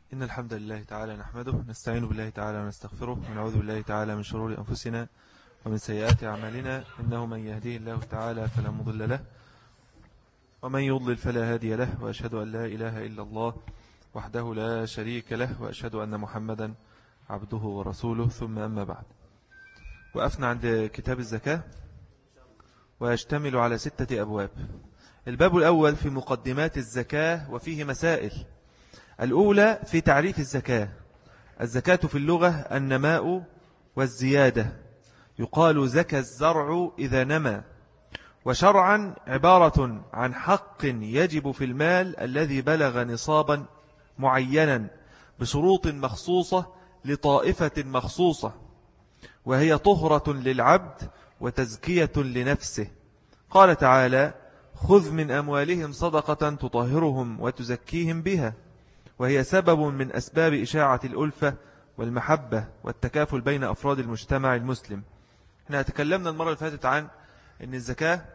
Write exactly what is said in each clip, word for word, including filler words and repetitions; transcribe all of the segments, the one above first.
إن الحمد لله تعالى نحمده نستعين بالله تعالى ونستغفره ونعوذ بالله تعالى من شرور أنفسنا ومن سيئات أعمالنا إنه من يهديه الله تعالى فلا مضل له ومن يضلل فلا هادي له وأشهد أن لا إله إلا الله وحده لا شريك له وأشهد أن محمدا عبده ورسوله ثم أما بعد. وقفنا عند كتاب الزكاة ويشتمل على ستة أبواب. الباب الأول في مقدمات الزكاة وفيه مسائل. الأولى في تعريف الزكاة. الزكاة في اللغة النماء والزيادة، يقال زكى الزرع إذا نمى. وشرعا عبارة عن حق يجب في المال الذي بلغ نصابا معينا بشروط مخصوصة لطائفة مخصوصة، وهي طهرة للعبد وتزكية لنفسه. قال تعالى: خذ من أموالهم صدقة تطهرهم وتزكيهم بها، وهي سبب من أسباب إشاعة الألفة والمحبة والتكافل بين أفراد المجتمع المسلم. احنا تكلمنا المرة اللي فاتت عن أن الزكاة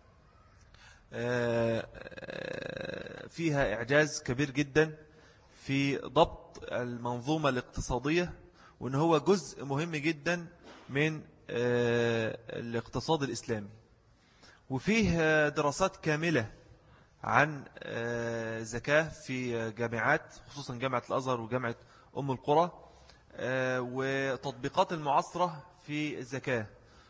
فيها إعجاز كبير جدا في ضبط المنظومة الاقتصادية، وأن هو جزء مهم جدا من الاقتصاد الإسلامي. وفيه دراسات كاملة عن زكاة في جامعات، خصوصا جامعة الأزهر وجامعة أم القرى، وتطبيقات المعاصرة في الزكاة.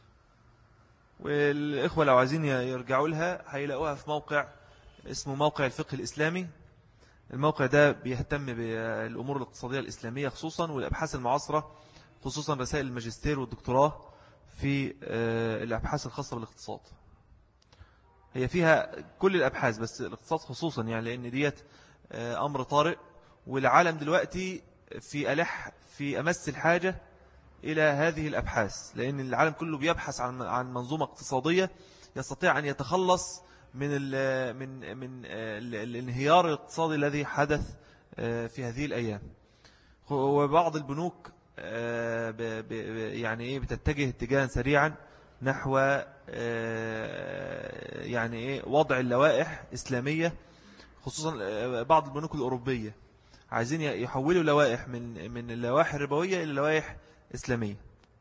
والإخوة لو عايزين يرجعوا لها هيلاقوها في موقع اسمه موقع الفقه الإسلامي. الموقع ده بيهتم بالأمور الاقتصادية الإسلامية خصوصا، والأبحاث المعاصرة خصوصا رسائل الماجستير والدكتوراه في الأبحاث الخاصة بالاقتصاد. هي فيها كل الأبحاث بس الاقتصاد خصوصا، يعني لأن ديت أمر طارئ، والعالم دلوقتي في ألح في أمس الحاجة إلى هذه الأبحاث، لأن العالم كله بيبحث عن عن منظومة اقتصادية يستطيع أن يتخلص من ال من من الانهيار الاقتصادي الذي حدث في هذه الأيام. وبعض البنوك يعني إيه بتتجه اتجاها سريعا نحو يعني إيه وضع اللوائح إسلامية، خصوصا بعض البنوك الأوروبية عايزين يحولوا لوائح من من اللوائح الربوية إلى لوائح إسلامية.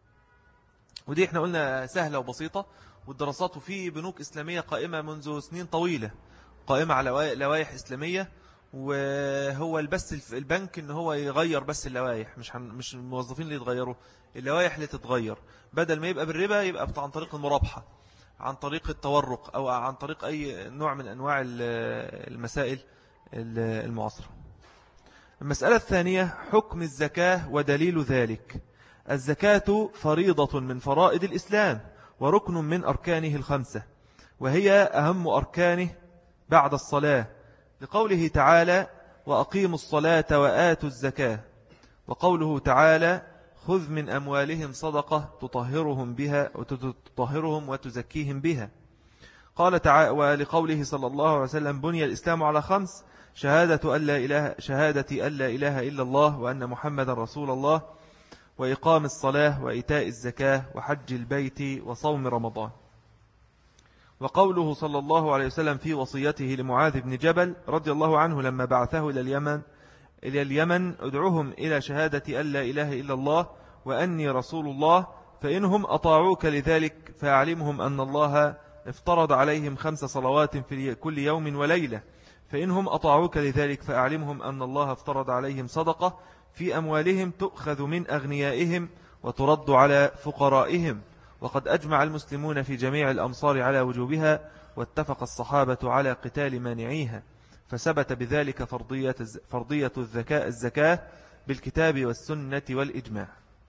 ودي احنا قلنا سهلة وبسيطة، والدراسات في بنوك إسلامية قائمة منذ سنين طويلة، قائمة على لوائح إسلامية، وهو البس البنك ان هو يغير بس اللوائح، مش مش الموظفين اللي يتغيروا اللوائح اللي تتغير، بدل ما يبقى بالربا يبقى عن طريق المرابحة، عن طريق التورق، أو عن طريق أي نوع من أنواع المسائل المعاصرة. المسألة الثانية حكم الزكاة ودليل ذلك. الزكاة فريضة من فرائض الإسلام وركن من أركانه الخمسة، وهي أهم أركانه بعد الصلاة، لقوله تعالى: وأقيموا الصلاة وآتوا الزكاة. وقوله تعالى: خذ من أموالهم صدقة تطهرهم بها وتطهرهم وتزكيهم بها. قال تعالى: ولقوله صلى الله عليه وسلم: بني الإسلام على خمس: شهادة أن لا إله شهادة أن لا إله إلا الله وأن محمد رسول الله، وإقام الصلاة وإيتاء الزكاة وحج البيت وصوم رمضان. وقوله صلى الله عليه وسلم في وصيته لمعاذ بن جبل رضي الله عنه لما بعثه إلى اليمن إلى اليمن: ادعوهم إلى شهادة أن لا إله إلا الله وأني رسول الله، فإنهم أطاعوك لذلك فأعلمهم أن الله افترض عليهم خمس صلوات في كل يوم وليلة، فإنهم أطاعوك لذلك فأعلمهم أن الله افترض عليهم صدقة في أموالهم تؤخذ من أغنيائهم وترد على فقرائهم، وقد أجمع المسلمون في جميع الأمصار على وجوبها، واتفق الصحابة على قتال مانعيها، فثبت بذلك فرضية فرضية الزكاة الزكاة بالكتاب والسنة والإجماع.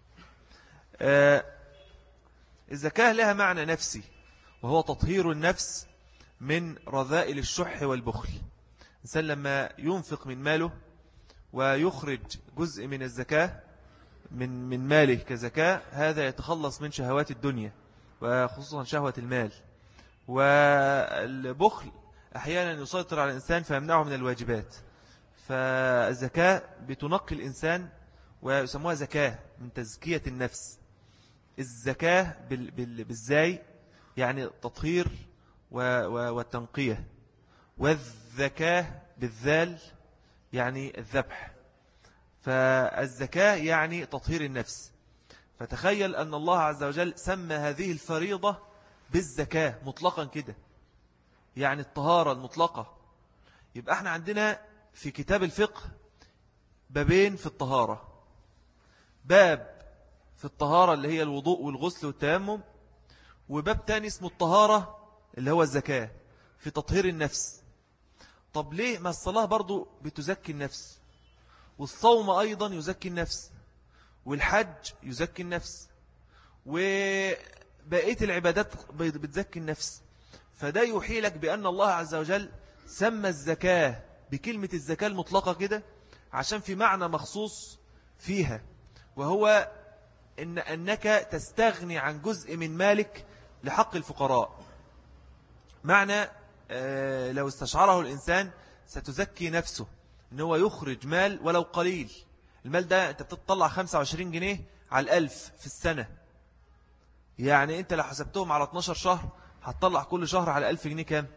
آه الزكاة لها معنى نفسي، وهو تطهير النفس من رذائل الشح والبخل. الإنسان لما ينفق من ماله ويخرج جزء من الزكاة من من ماله كزكاة، هذا يتخلص من شهوات الدنيا وخصوصا شهوة المال. والبخل أحيانا يسيطر على الإنسان فيمنعه من الواجبات، فالزكاة بتنقي الإنسان، ويسموها زكاة من تزكية النفس. الزكاة بالزاي يعني تطهير والتنقية، والذكاة بالذال يعني الذبح. فالزكاة يعني تطهير النفس. فتخيل أن الله عز وجل سمى هذه الفريضة بالزكاة مطلقا كده، يعني الطهارة المطلقة. يبقى احنا عندنا في كتاب الفقه بابين في الطهارة، باب في الطهارة اللي هي الوضوء والغسل والتيمم، وباب تاني اسمه الطهارة اللي هو الزكاة في تطهير النفس. طب ليه ما الصلاة برضو بتزكي النفس، والصوم أيضا يزكي النفس، والحج يزكي النفس، وبقية العبادات بتزكي النفس؟ فده يوحي لك بأن الله عز وجل سمى الزكاة بكلمة الزكاة المطلقة كده عشان في معنى مخصوص فيها، وهو إن أنك تستغني عن جزء من مالك لحق الفقراء. معنى آه لو استشعره الإنسان ستزكي نفسه، إن هو يخرج مال ولو قليل. المال ده أنت بتطلع خمسة وعشرين جنيه على الألف في السنة، يعني أنت لو حسبتهم على اتناشر شهر هتطلع كل شهر على ألف جنيه كام؟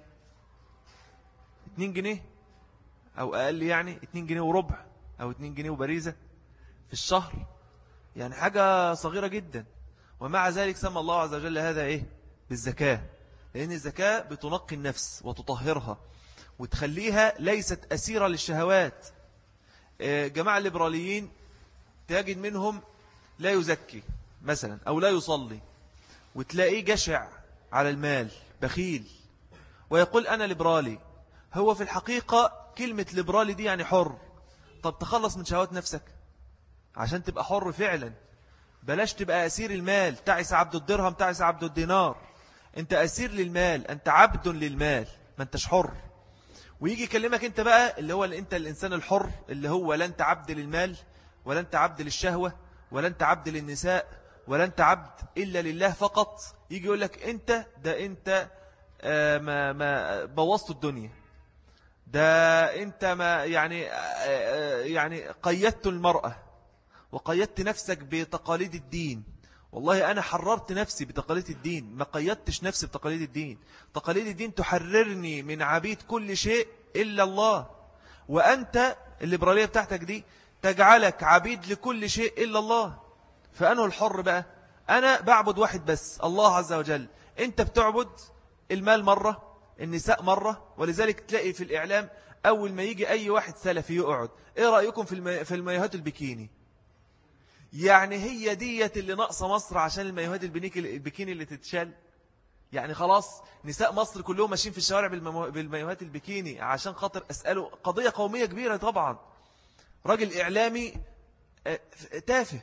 اتنين جنيه أو أقل، يعني اتنين جنيه وربع أو اتنين جنيه وبريزة في الشهر، يعني حاجة صغيرة جدا. ومع ذلك سمى الله عز وجل هذا إيه؟ بالزكاة، لأن الزكاة بتنقي النفس وتطهرها وتخليها ليست أسيرة للشهوات. جماعة الليبراليين تجد منهم لا يزكي مثلا أو لا يصلي، وتلاقيه جشع على المال بخيل ويقول أنا ليبرالي. هو في الحقيقة كلمة ليبرالي دي يعني حر. طب تخلص من شهوات نفسك عشان تبقى حر فعلا، بلاش تبقى أسير المال. تعس عبد الدرهم تعس عبد الدينار. أنت أسير للمال، أنت عبد للمال، ما أنتش حر. ويجي يكلمك أنت بقى اللي هو اللي أنت الإنسان الحر، اللي هو لا أنت عبد للمال ولا أنت عبد للشهوة ولا أنت عبد للنساء ولا أنت عبد إلا لله فقط. يجي يقول لك أنت ده أنت آه ما, ما بوظت الدنيا، ده أنت ما يعني آه يعني قيدت المرأة وقيدت نفسك بتقاليد الدين. والله أنا حررت نفسي بتقاليد الدين، ما قيدتش نفسي بتقاليد الدين. تقاليد الدين تحررني من عبيد كل شيء إلا الله، وأنت الليبرالية بتاعتك دي تجعلك عبيد لكل شيء إلا الله. فأنا الحر بقى، أنا بعبد واحد بس، الله عز وجل. أنت بتعبد المال مرة، النساء مرة. ولذلك تلاقي في الإعلام أول ما يجي أي واحد سلفي يقعد، إيه رأيكم في المي... في المايوهات البكيني؟ يعني هي ديت اللي ناقصة مصر عشان المايوهات البكيني اللي تتشال؟ يعني خلاص نساء مصر كلهم ماشيين في الشوارع بالمو... بالمايوهات البكيني عشان خاطر أسأله قضية قومية كبيرة طبعا. راجل إعلامي تافه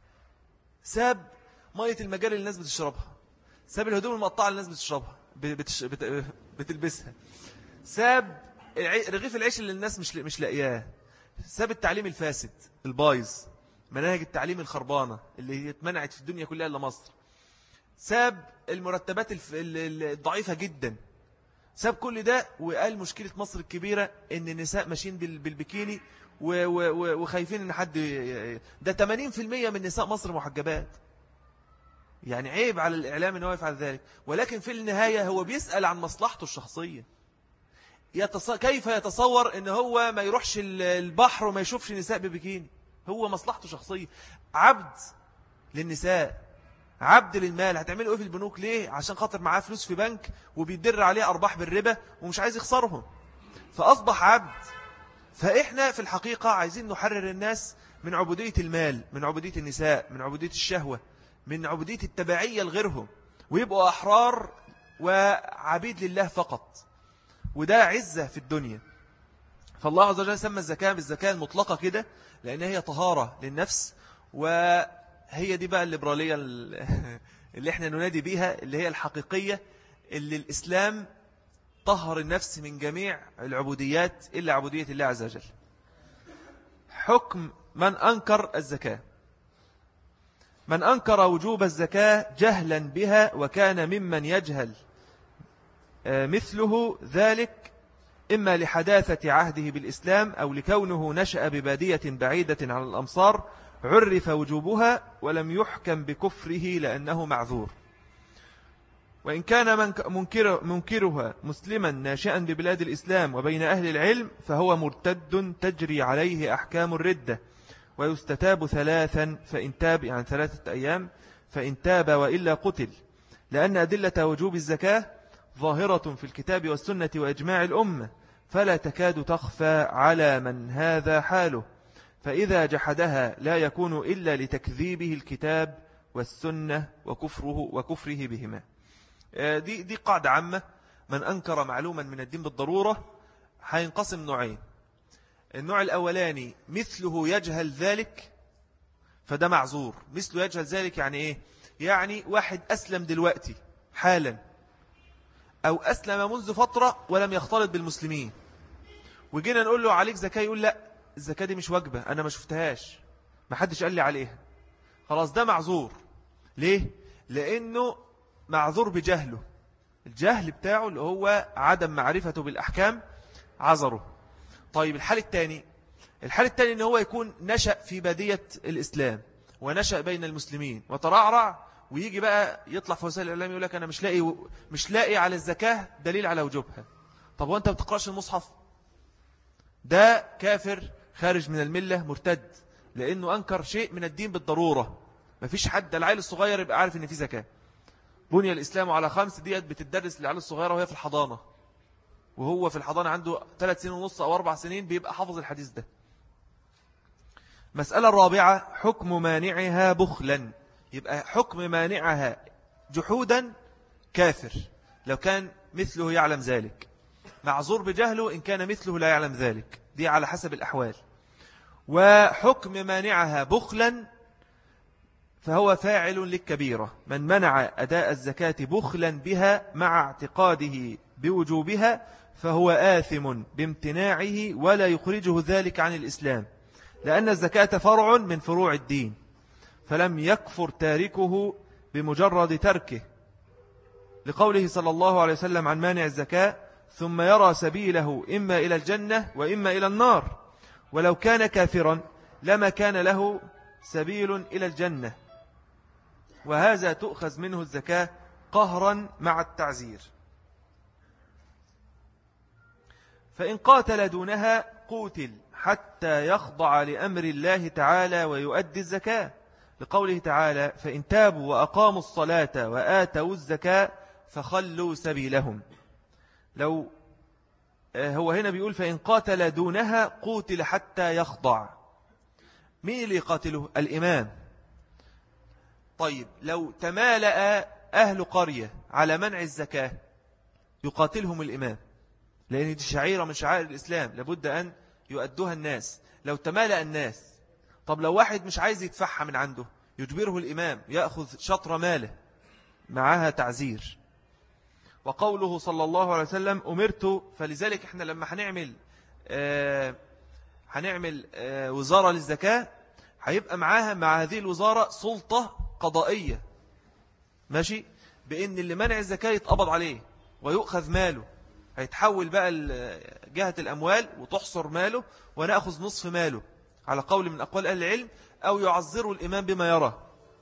ساب مية المجال اللي الناس بتشربها، ساب الهدوم المقطعة اللي الناس بتشربها بتش... بت... بتلبسها، ساب رغيف العيش اللي الناس مش مش لاقياه، ساب التعليم الفاسد البايظ، مناهج التعليم الخربانة اللي اتمنعت في الدنيا كلها إلا مصر، ساب المرتبات الضعيفة جدا، ساب كل ده وقال مشكلة مصر الكبيرة إن النساء ماشيين بالبكيني وخايفين إن حد. ده ثمانين بالمئة من نساء مصر محجبات. يعني عيب على الإعلام إنه يفعل ذلك، ولكن في النهاية هو بيسأل عن مصلحته الشخصية. يتص... كيف يتصور إن هو ما يروحش البحر وما يشوفش نساء ببكيني؟ هو مصلحته شخصية. عبد للنساء، عبد للمال. هتعملوا ايه في البنوك؟ ليه؟ عشان خاطر معاه فلوس في بنك وبيدر عليه أرباح بالربا ومش عايز يخسرهم، فأصبح عبد. فإحنا في الحقيقة عايزين نحرر الناس من عبودية المال، من عبودية النساء، من عبودية الشهوة، من عبودية التبعية لغيرهم، ويبقوا أحرار وعبيد لله فقط. وده عزة في الدنيا. فالله عز وجل سمى الزكاة بالزكاة المطلقة كده لأن هي طهارة للنفس. وهي دي بقى الليبرالية اللي احنا ننادي بيها، اللي هي الحقيقية، اللي الإسلام طهر النفس من جميع العبوديات إلا عبودية الله عز وجل. حكم من أنكر الزكاة. من أنكر وجوب الزكاة جهلا بها وكان ممن يجهل مثله ذلك إما لحداثة عهده بالإسلام أو لكونه نشأ ببادية بعيدة عن الأمصار، عرف وجوبها ولم يحكم بكفره لأنه معذور. وإن كان منكر منكرها مسلما ناشئا ببلاد الإسلام وبين أهل العلم فهو مرتد تجري عليه أحكام الردة، ويستتاب ثلاثا فإن تاب، يعني ثلاثة أيام، فإن تاب وإلا قتل، لأن أدلة وجوب الزكاة ظاهرة في الكتاب والسنة وإجماع الأمة، فلا تكاد تخفى على من هذا حاله، فإذا جحدها لا يكون إلا لتكذيبه الكتاب والسنة وكفره, وكفره بهما. دي, دي قاعدة عامة، من أنكر معلوما من الدين بالضرورة هينقسم نوعين. النوع الأولاني مثله يجهل ذلك، فده معذور. مثله يجهل ذلك يعني إيه؟ يعني واحد أسلم دلوقتي حالا، أو أسلم منذ فترة ولم يختلط بالمسلمين، وجينا نقول له عليك زكاة، يقول لا الزكاة دي مش واجبة، أنا ما شفتهاش، ما حدش قال لي عليها. خلاص ده معذور. ليه؟ لأنه معذور بجهله، الجهل بتاعه اللي هو عدم معرفته بالأحكام عذره. طيب الحال الثاني، الحال الثاني إن هو يكون نشأ في بادية الإسلام ونشأ بين المسلمين وترعرع، ويجي بقى يطلع في وسائل الإعلام يقول لك أنا مش لاقي مش لاقي على الزكاة دليل على وجوبها. طب وأنت ما بتقرأش المصحف؟ ده كافر خارج من الملة مرتد، لأنه أنكر شيء من الدين بالضرورة. مفيش حد، العيل الصغير يبقى عارف إن في زكاة. بني الإسلام على خمس، ديت بتدرس للعيال الصغيرة وهي في الحضانة، وهو في الحضانة عنده ثلاث سنين ونص أو أربع سنين بيبقى حافظ الحديث ده. مسألة الرابعة حكم مانعها بخلا. يبقى حكم مانعها جحودا كافر لو كان مثله يعلم ذلك، معذور بجهله إن كان مثله لا يعلم ذلك، دي على حسب الأحوال. وحكم مانعها بخلا فهو فاعل للكبيرة، من منع أداء الزكاة بخلا بها مع اعتقاده بوجوبها فهو آثم بامتناعه ولا يخرجه ذلك عن الإسلام، لأن الزكاة فرع من فروع الدين، فلم يكفر تاركه بمجرد تركه، لقوله صلى الله عليه وسلم عن مانع الزكاة ثم يرى سبيله إما إلى الجنة وإما إلى النار، ولو كان كافرا لما كان له سبيل إلى الجنة، وهذا تؤخذ منه الزكاة قهرا مع التعزير. فإن قاتل دونها قوتل حتى يخضع لأمر الله تعالى ويؤدي الزكاة، لقوله تعالى فإن تابوا وأقاموا الصلاة وآتوا الزكاة فخلوا سبيلهم. لو هو هنا بيقول فإن قاتل دونها قوتل حتى يخضع، مين اللي يقاتله؟ الإمام. طيب لو تمالأ أهل قرية على منع الزكاة يقاتلهم الإمام، لأن دي شعيرة من شعائر الإسلام لابد أن يؤدوها الناس. لو تمالأ الناس، طب لو واحد مش عايز يدفعها من عنده يجبره الإمام يأخذ شطر ماله معها تعزير. وقوله صلى الله عليه وسلم أمرت، فلذلك احنا لما هنعمل آه هنعمل آه وزارة للزكاة هيبقى معاها مع هذه الوزارة سلطة قضائية، ماشي، بأن اللي منع الزكاة يتقبض عليه ويؤخذ ماله، هيتحول بقى جهة الأموال وتحصر ماله ونأخذ نصف ماله على قول من أقوال أهل العلم، أو يعذر الإمام بما يرى.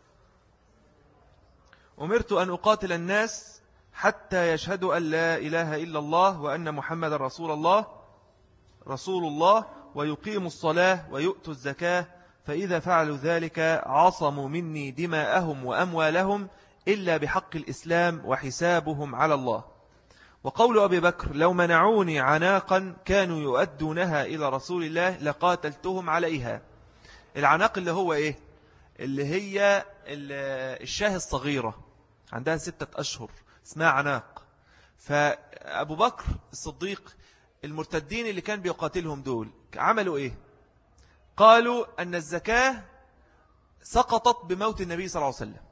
أمرت أن أقاتل الناس حتى يشهدوا أن لا إله إلا الله وأن محمد رسول الله رسول الله ويقيموا الصلاة ويؤتوا الزكاة، فإذا فعلوا ذلك عصموا مني دماءهم وأموالهم إلا بحق الإسلام وحسابهم على الله. وقول أبي بكر لو منعوني عناقا كانوا يؤدونها إلى رسول الله لقاتلتهم عليها. العناق اللي هو إيه؟ اللي هي الشاه الصغيرة عندها ستة أشهر اسمها عناق. فأبو بكر الصديق المرتدين اللي كان بيقاتلهم دول عملوا إيه؟ قالوا أن الزكاة سقطت بموت النبي صلى الله عليه وسلم.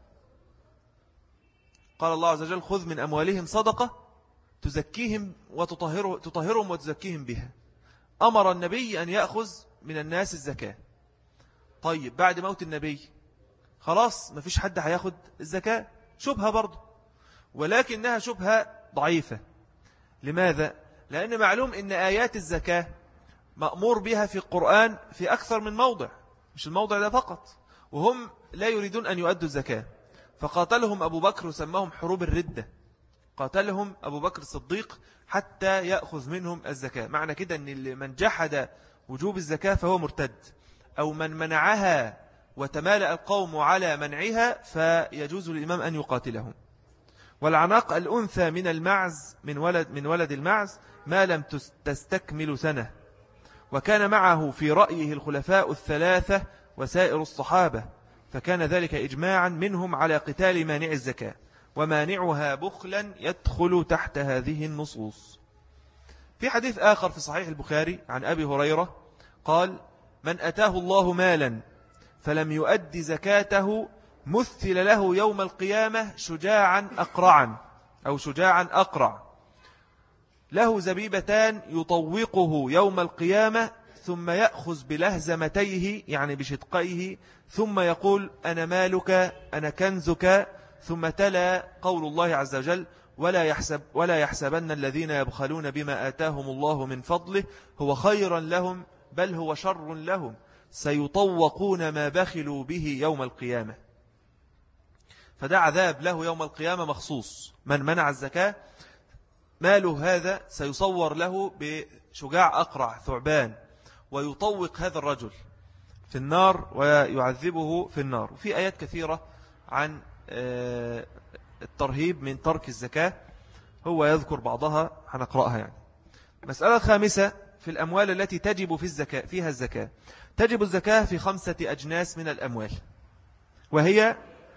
قال الله عز وجل خذ من أموالهم صدقة تزكيهم وتطهر تطهرهم وتزكيهم بها. أمر النبي أن يأخذ من الناس الزكاة. طيب بعد موت النبي خلاص ما فيش حد هياخد الزكاة، شبهة برضو، ولكنها شبهة ضعيفة. لماذا؟ لأن معلوم أن آيات الزكاة مأمور بها في القرآن في أكثر من موضع، مش الموضع ده فقط، وهم لا يريدون أن يؤدوا الزكاة، فقاتلهم أبو بكر وسماهم حروب الردة. قاتلهم أبو بكر الصديق حتى يأخذ منهم الزكاة. معنى كده أن من جحد وجوب الزكاة فهو مرتد. أو من منعها وتمالأ القوم على منعها فيجوز للإمام أن يقاتلهم. والعناق الأنثى من المعز من ولد, من ولد المعز ما لم تستكمل سنة. وكان معه في رأيه الخلفاء الثلاثة وسائر الصحابة، فكان ذلك إجماعا منهم على قتال مانع الزكاة، ومانعها بخلا يدخل تحت هذه النصوص. في حديث آخر في صحيح البخاري عن أبي هريرة قال: من أتاه الله مالا فلم يؤدي زكاته مثل له يوم القيامة شجاعا أقرعا أو شجاعا أقرع له زبيبتان يطوقه يوم القيامة ثم يأخذ بلهزمتيه يعني بشدقيه ثم يقول: أنا مالك أنا كنزك. ثم تلا قول الله عز وجل: ولا يحسب ولا يحسبن الذين يبخلون بما آتاهم الله من فضله هو خيرا لهم بل هو شر لهم سيطوقون ما بخلوا به يوم القيامة. فده عذاب له يوم القيامة مخصوص. من منع الزكاة ماله هذا سيصور له بشجاع أقرع ثعبان ويطوق هذا الرجل في النار ويعذبه في النار. وفي آيات كثيرة عن الترهيب من ترك الزكاة، هو يذكر بعضها هنقرأها يعني. مسألة خامسة في الأموال التي تجب في الزكاة فيها الزكاة. تجب الزكاة في خمسة أجناس من الأموال، وهي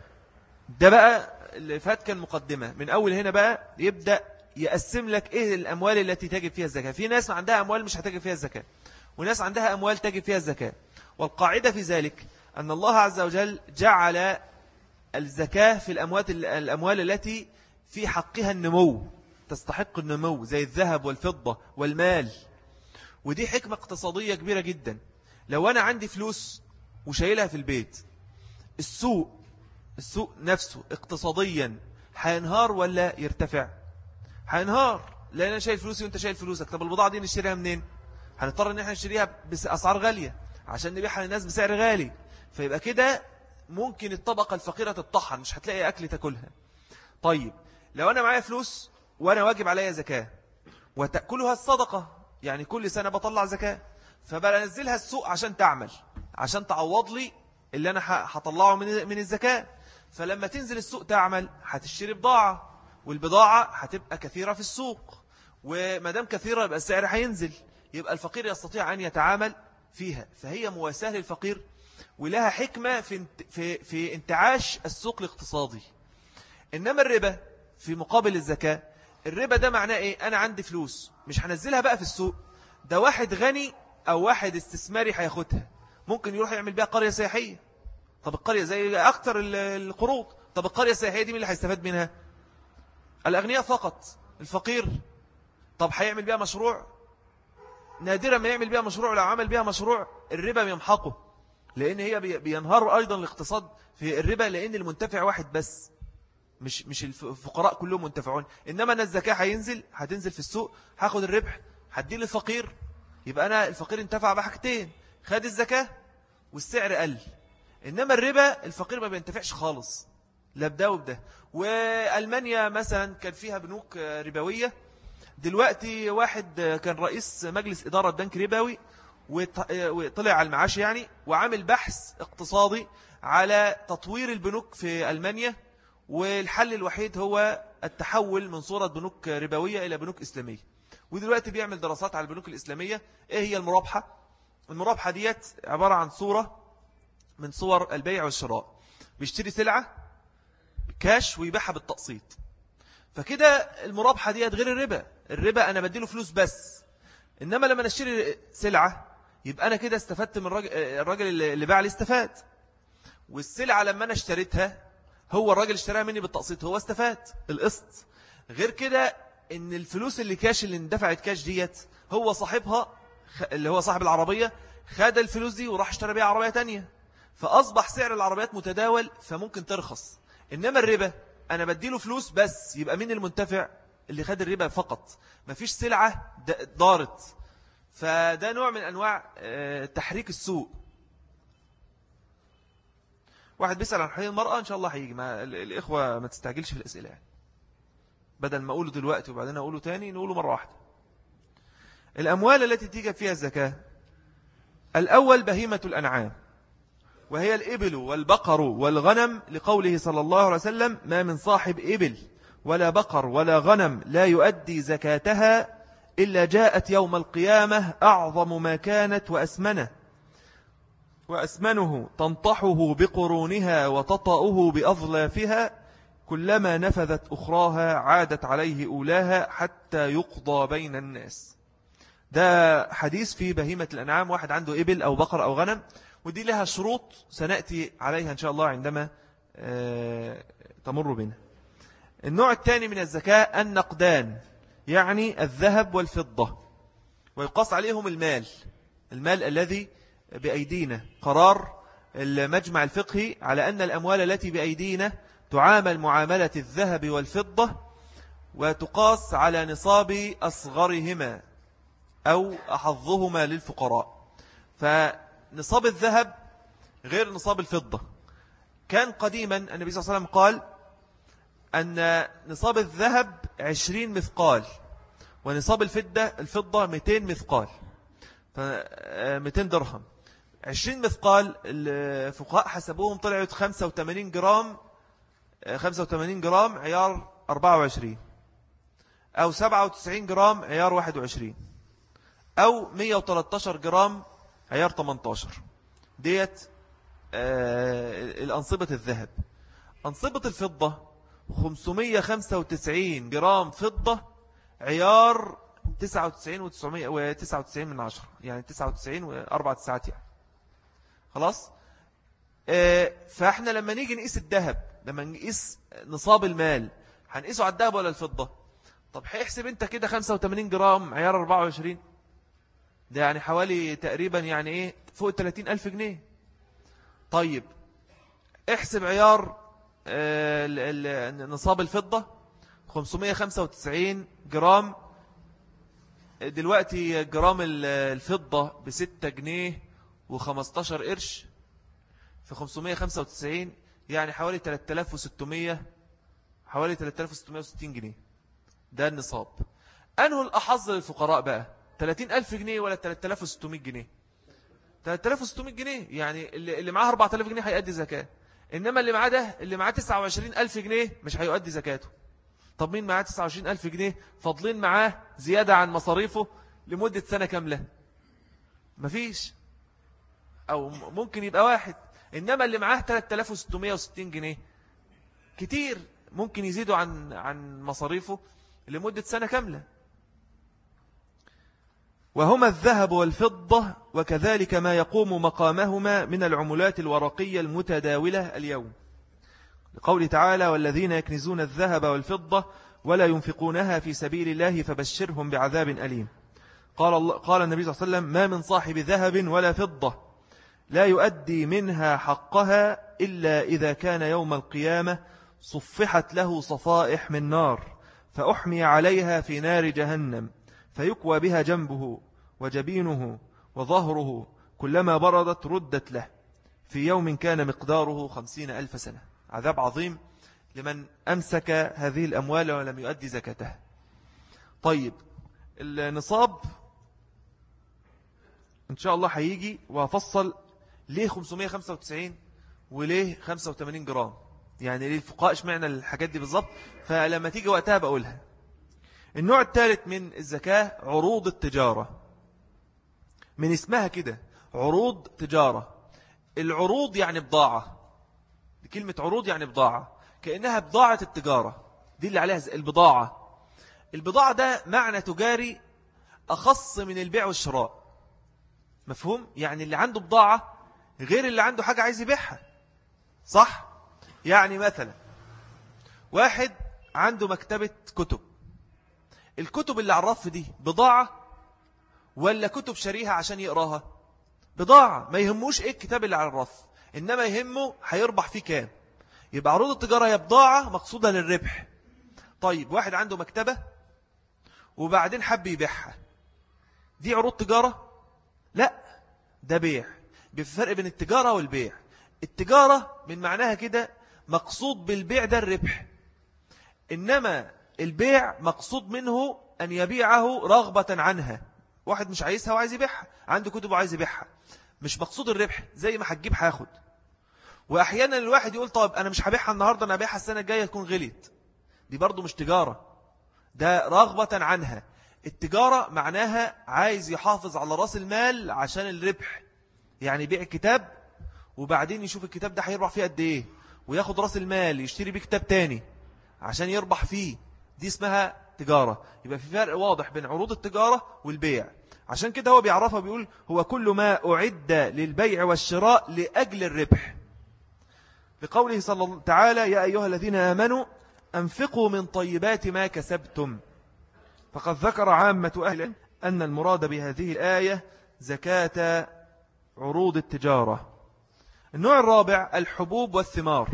ده بقى اللي فات كان مقدمة. من أول هنا بقى يبدأ يقسم لك إيه الأموال التي تجب فيها الزكاة. في ناس عندها أموال مش هتجب فيها الزكاة، وناس عندها أموال تجب فيها الزكاة. والقاعدة في ذلك أن الله عز وجل جعل الزكاة في الأموال, الأموال التي في حقها النمو، تستحق النمو، زي الذهب والفضة والمال. ودي حكمة اقتصادية كبيرة جدا. لو أنا عندي فلوس وشايلها في البيت، السوق السوق نفسه اقتصاديا هينهار ولا يرتفع؟ هينهار، لأن أنا شايل فلوسي وانت شايل فلوسك. طب البضاعة دي نشتريها منين؟ هنضطر ان احنا نشتريها بأسعار غالية عشان نبيعها للناس بسعر غالي. فيبقى كده ممكن الطبقة الفقيرة تطحن، مش هتلاقي أكل تاكلها. طيب لو أنا معايا فلوس وأنا واجب عليا زكاة وتأكلها الصدقة، يعني كل سنة بطلع زكاة، فبنزلها السوق عشان تعمل، عشان تعوض لي اللي أنا هطلعه من من الزكاة. فلما تنزل السوق تعمل هتشتري بضاعة، والبضاعة هتبقى كثيرة في السوق، ومدام كثيرة يبقى السعر هينزل، يبقى الفقير يستطيع أن يتعامل فيها. فهي مواساة للفقير ولها حكمة في في في انتعاش السوق الاقتصادي. إنما الربا في مقابل الزكاة، الربا ده معناه إيه؟ أنا عندي فلوس مش هنزلها بقى في السوق، ده واحد غني أو واحد استثماري هياخدها، ممكن يروح يعمل بيها قرية سياحية. طب القرية زي أكتر القروض، طب القرية السياحية دي مين اللي هيستفاد منها؟ الأغنياء فقط. الفقير طب هيعمل بيها مشروع؟ نادرا ما يعمل بيها مشروع. لو عمل بيها مشروع الربا بيمحقه، لأن هي بينهار أيضا الاقتصاد في الربا، لأن المنتفع واحد بس، مش مش الفقراء كلهم منتفعون. إنما أنا الزكاة هينزل هتنزل في السوق، هاخد الربح هديه للفقير، يبقى أنا الفقير انتفع بحاجتين، خد الزكاة والسعر قل. إنما الربا الفقير ما بينتفعش خالص، لا بده وبده. وألمانيا مثلا كان فيها بنوك ربوية، دلوقتي واحد كان رئيس مجلس إدارة بنك ربوي وطلع على المعاش يعني، وعامل بحث اقتصادي على تطوير البنوك في ألمانيا، والحل الوحيد هو التحول من صورة بنوك ربوية إلى بنوك إسلامية. ودلوقتي بيعمل دراسات على البنوك الإسلامية. إيه هي المرابحة؟ المرابحة ديت عبارة عن صورة من صور البيع والشراء، بيشتري سلعة كاش ويبيعها بالتقسيط. فكده المرابحة ديت غير الربا. الربا أنا بديله فلوس بس، إنما لما نشتري سلعة يبقى أنا كده استفدت من الراجل, الراجل اللي باع لي استفاد. والسلعة لما أنا اشتريتها هو الراجل اشتراها مني بالتقسيط، هو استفاد القسط. غير كده إن الفلوس اللي كاش اللي اندفعت كاش ديت هو صاحبها اللي هو صاحب العربية خد الفلوس دي وراح اشترى بيها عربية تانية، فأصبح سعر العربيات متداول فممكن ترخص. إنما الربا أنا بديله فلوس بس، يبقى مين المنتفع؟ اللي خد الربا فقط، مفيش سلعة دارت. فده نوع من أنواع تحريك السوق. واحد بيسأل عن حقوق المرأة، إن شاء الله هيجي مع الإخوة، ما تستعجلش في الأسئلة يعني. بدل ما أقوله دلوقتي وبعدين أقوله تاني نقوله مرة واحدة. الأموال التي تيجب فيها الزكاة الأول بهيمة الأنعام، وهي الإبل والبقر والغنم، لقوله صلى الله عليه وسلم: ما من صاحب إبل ولا بقر ولا غنم لا يؤدي زكاتها إلا جاءت يوم القيامة أعظم ما كانت وأسمنه وأسمنه تنطحه بقرونها وتطأه بأظلافها، كلما نفذت أخراها عادت عليه أولاها حتى يقضى بين الناس. ده حديث في بهيمة الأنعام، واحد عنده إبل أو بقر أو غنم، ودي لها شروط سنأتي عليها إن شاء الله عندما تمر بنا. النوع الثاني من الزكاة النقدان، يعني الذهب والفضة، ويقاس عليهم المال المال الذي بأيدينا. قرار المجمع الفقهي على أن الأموال التي بأيدينا تعامل معاملة الذهب والفضة، وتقاس على نصاب أصغرهما أو أحظهما للفقراء. فنصاب الذهب غير نصاب الفضة. كان قديما النبي صلى الله عليه وسلم قال أن نصاب الذهب عشرين مثقال، ونصاب الفضة الفضة مئتين مثقال، مئتين درهم. عشرين مثقال الفقهاء حسبوهم طلعت خمسة وثمانين جرام، خمسة وثمانين جرام عيار أربعة وعشرين، أو سبعة وتسعين جرام عيار واحد وعشرين، أو مئة وثلاثة عشر جرام عيار ثمانية عشر. ديت الأنصبة الذهب. أنصبة الفضة خمسمئة وخمسة وتسعين جرام فضة عيار تسعة وتسعين وتسعمائة وتسعة وتسعين من عشرة، يعني تسعة وتسعين وأربعة ساعات يعني. خلاص. فاحنا لما نيجي نقيس الذهب، لما نقيس نصاب المال، هنقيسه على الذهب ولا الفضة؟ طب هيحسب انت كده خمسة وثمانين جرام عيار أربعة وعشرين، ده يعني حوالي تقريبا يعني ايه فوق ثلاثين ألف جنيه. طيب احسب عيار نصاب الفضة خمسمئة وخمسة وتسعين جرام. دلوقتي جرام الفضة بستة جنيه وخمستاشر قرش، في خمسمئة وخمسة وتسعين يعني حوالي ثلاثة آلاف وستمائة، حوالي ثلاثة آلاف وستمائة وستين جنيه. ده النصاب. أنه الأحظ للفقراء بقى ثلاثين ألف جنيه ولا ثلاثة آلاف وستمائة جنيه؟ ثلاثة آلاف وستمائة جنيه. يعني اللي معاه أربعة آلاف جنيه هيؤدي زكاة، إنما اللي معاه ده اللي معاه تسعة وعشرين ألف جنيه مش هيؤدي زكاته. طب مين معاه تسعة وعشرين ألف جنيه فاضلين معاه زيادة عن مصاريفه لمدة سنة كاملة؟ مفيش، أو ممكن يبقى واحد. إنما اللي معاه ثلاثة آلاف وستمائة وستين جنيه كتير، ممكن يزيدوا عن عن مصاريفه لمدة سنة كاملة. وهما الذهب والفضة، وكذلك ما يقوم مقامهما من العملات الورقية المتداولة اليوم، لقول تعالى: والذين يكنزون الذهب والفضة ولا ينفقونها في سبيل الله فبشرهم بعذاب أليم. قال, الله قال النبي صلى الله عليه وسلم: ما من صاحب ذهب ولا فضة لا يؤدي منها حقها إلا إذا كان يوم القيامة صفحت له صفائح من نار، فأحمي عليها في نار جهنم، فيكوى بها جنبه وجبينه وظهره، كلما بردت ردت له، في يوم كان مقداره خمسين ألف سنة. عذاب عظيم لمن أمسك هذه الأموال ولم يؤدي زكاتها. طيب النصاب إن شاء الله هيجي وهفصل ليه خمسمئة وخمسة وتسعين وليه خمسة وثمانين جرام، يعني ليه الفقهاء اشمعنى الحاجات دي بالضبط، فلما تيجي وقتها بقولها. النوع الثالث من الزكاة عروض التجارة. من اسمها كده عروض تجارة. العروض يعني بضاعة، كلمة عروض يعني بضاعة، كأنها بضاعة التجارة دي اللي عليها البضاعة. البضاعة ده معنى تجاري أخص من البيع والشراء. مفهوم؟ يعني اللي عنده بضاعة غير اللي عنده حاجة عايز يبيعها، صح؟ يعني مثلا واحد عنده مكتبة كتب، الكتب اللي على الرف دي بضاعة ولا كتب شريها عشان يقراها؟ بضاعة. ما يهموش ايه الكتاب اللي على الرف، انما يهمه هيربح فيه كام. يبقى عروض التجارة هي بضاعة مقصودة للربح. طيب واحد عنده مكتبة وبعدين حب يبيعها، دي عروض تجارة؟ لا، ده بيع. بفرق بين التجارة والبيع. التجارة من معناها كده مقصود بالبيع ده الربح، إنما البيع مقصود منه أن يبيعه رغبة عنها. واحد مش عايزها وعايز يبيعها، عنده كتب وعايز يبيعها، مش مقصود الربح، زي ما هتجيب هاخد. وأحيانا الواحد يقول طب أنا مش هبيعها النهاردة، أنا هبيعها السنة الجاية تكون غليت. دي برضو مش تجارة، ده رغبة عنها. التجارة معناها عايز يحافظ على رأس المال عشان الربح، يعني يبيع الكتاب وبعدين يشوف الكتاب ده هيربح فيه قد ايه، وياخد رأس المال يشتري بيه كتاب تاني عشان يربح فيه. دي اسمها تجارة. يبقى في فرق واضح بين عروض التجارة والبيع. عشان كده هو بيعرفها بيقول هو كل ما أعد للبيع والشراء لأجل الربح، لقوله صلى الله تعالى يا أيها الذين آمنوا أنفقوا من طيبات ما كسبتم. فقد ذكر عامة أهل أن المراد بهذه الآية زكاة عروض التجارة. النوع الرابع الحبوب والثمار.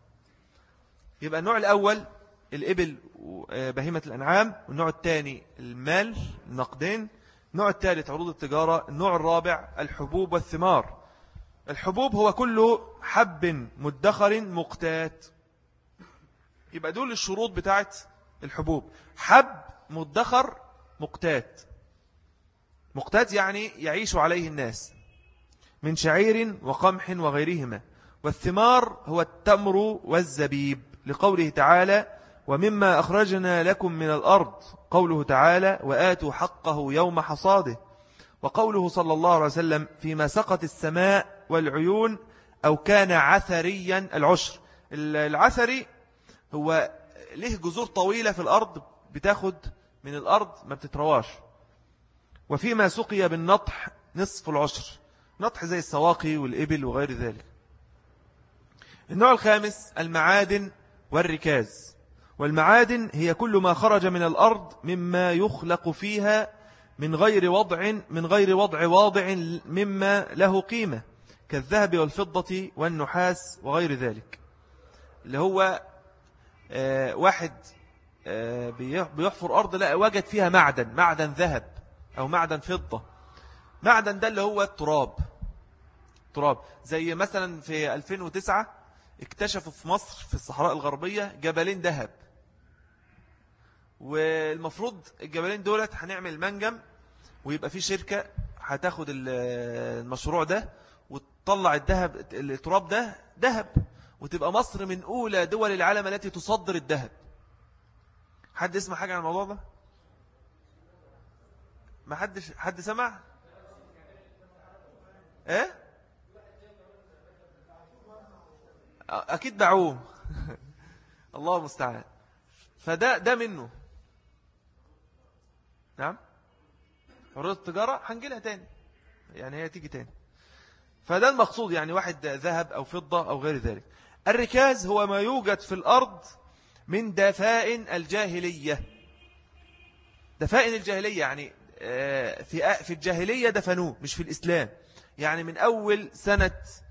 يبقى النوع الأول الإبل بهيمة الأنعام، والنوع الثاني المال النقدين، النوع الثالث عروض التجارة، النوع الرابع الحبوب والثمار. الحبوب هو كل حب مدخر مقتات. يبقى دول الشروط بتاعت الحبوب: حب مدخر مقتات. مقتات يعني يعيش عليه الناس، من شعير وقمح وغيرهما. والثمار هو التمر والزبيب، لقوله تعالى ومما أخرجنا لكم من الأرض، قوله تعالى وآتوا حقه يوم حصاده، وقوله صلى الله عليه وسلم فيما سقت السماء والعيون أو كان عثريا العشر. العثري هو له جذور طويلة في الأرض بتاخد من الأرض ما بتترواش. وفيما سقي بالنطح نصف العشر، نطح زي السواقي والإبل وغير ذلك. النوع الخامس المعادن والركاز. والمعادن هي كل ما خرج من الأرض مما يخلق فيها من غير وضع من غير وضع واضع مما له قيمة، كالذهب والفضة والنحاس وغير ذلك. اللي هو آه واحد آه بيحفر أرض لا وجد فيها معدن، معدن ذهب أو معدن فضة. معدن ده اللي هو التراب. تراب زي مثلا في ألفين وتسعة اكتشفوا في مصر في الصحراء الغربية جبلين ذهب، والمفروض الجبلين دولت هنعمل منجم، ويبقى في شركة هتاخد المشروع ده وتطلع الذهب التراب ده ذهب، وتبقى مصر من أولى دول العالم التي تصدر الذهب. حد اسمع حاجة عن الموضوع ده؟ ما حدش حد سمع؟ ايه؟ اكيد باعوه. الله المستعان. فده ده منه. نعم. عروض التجارة هنجيلها تاني، يعني هي تيجي تاني. فده المقصود، يعني واحد ذهب او فضة او غير ذلك. الركاز هو ما يوجد في الارض من دفائن الجاهلية. دفائن الجاهلية يعني في في الجاهلية دفنوه، مش في الإسلام. يعني من أول سنة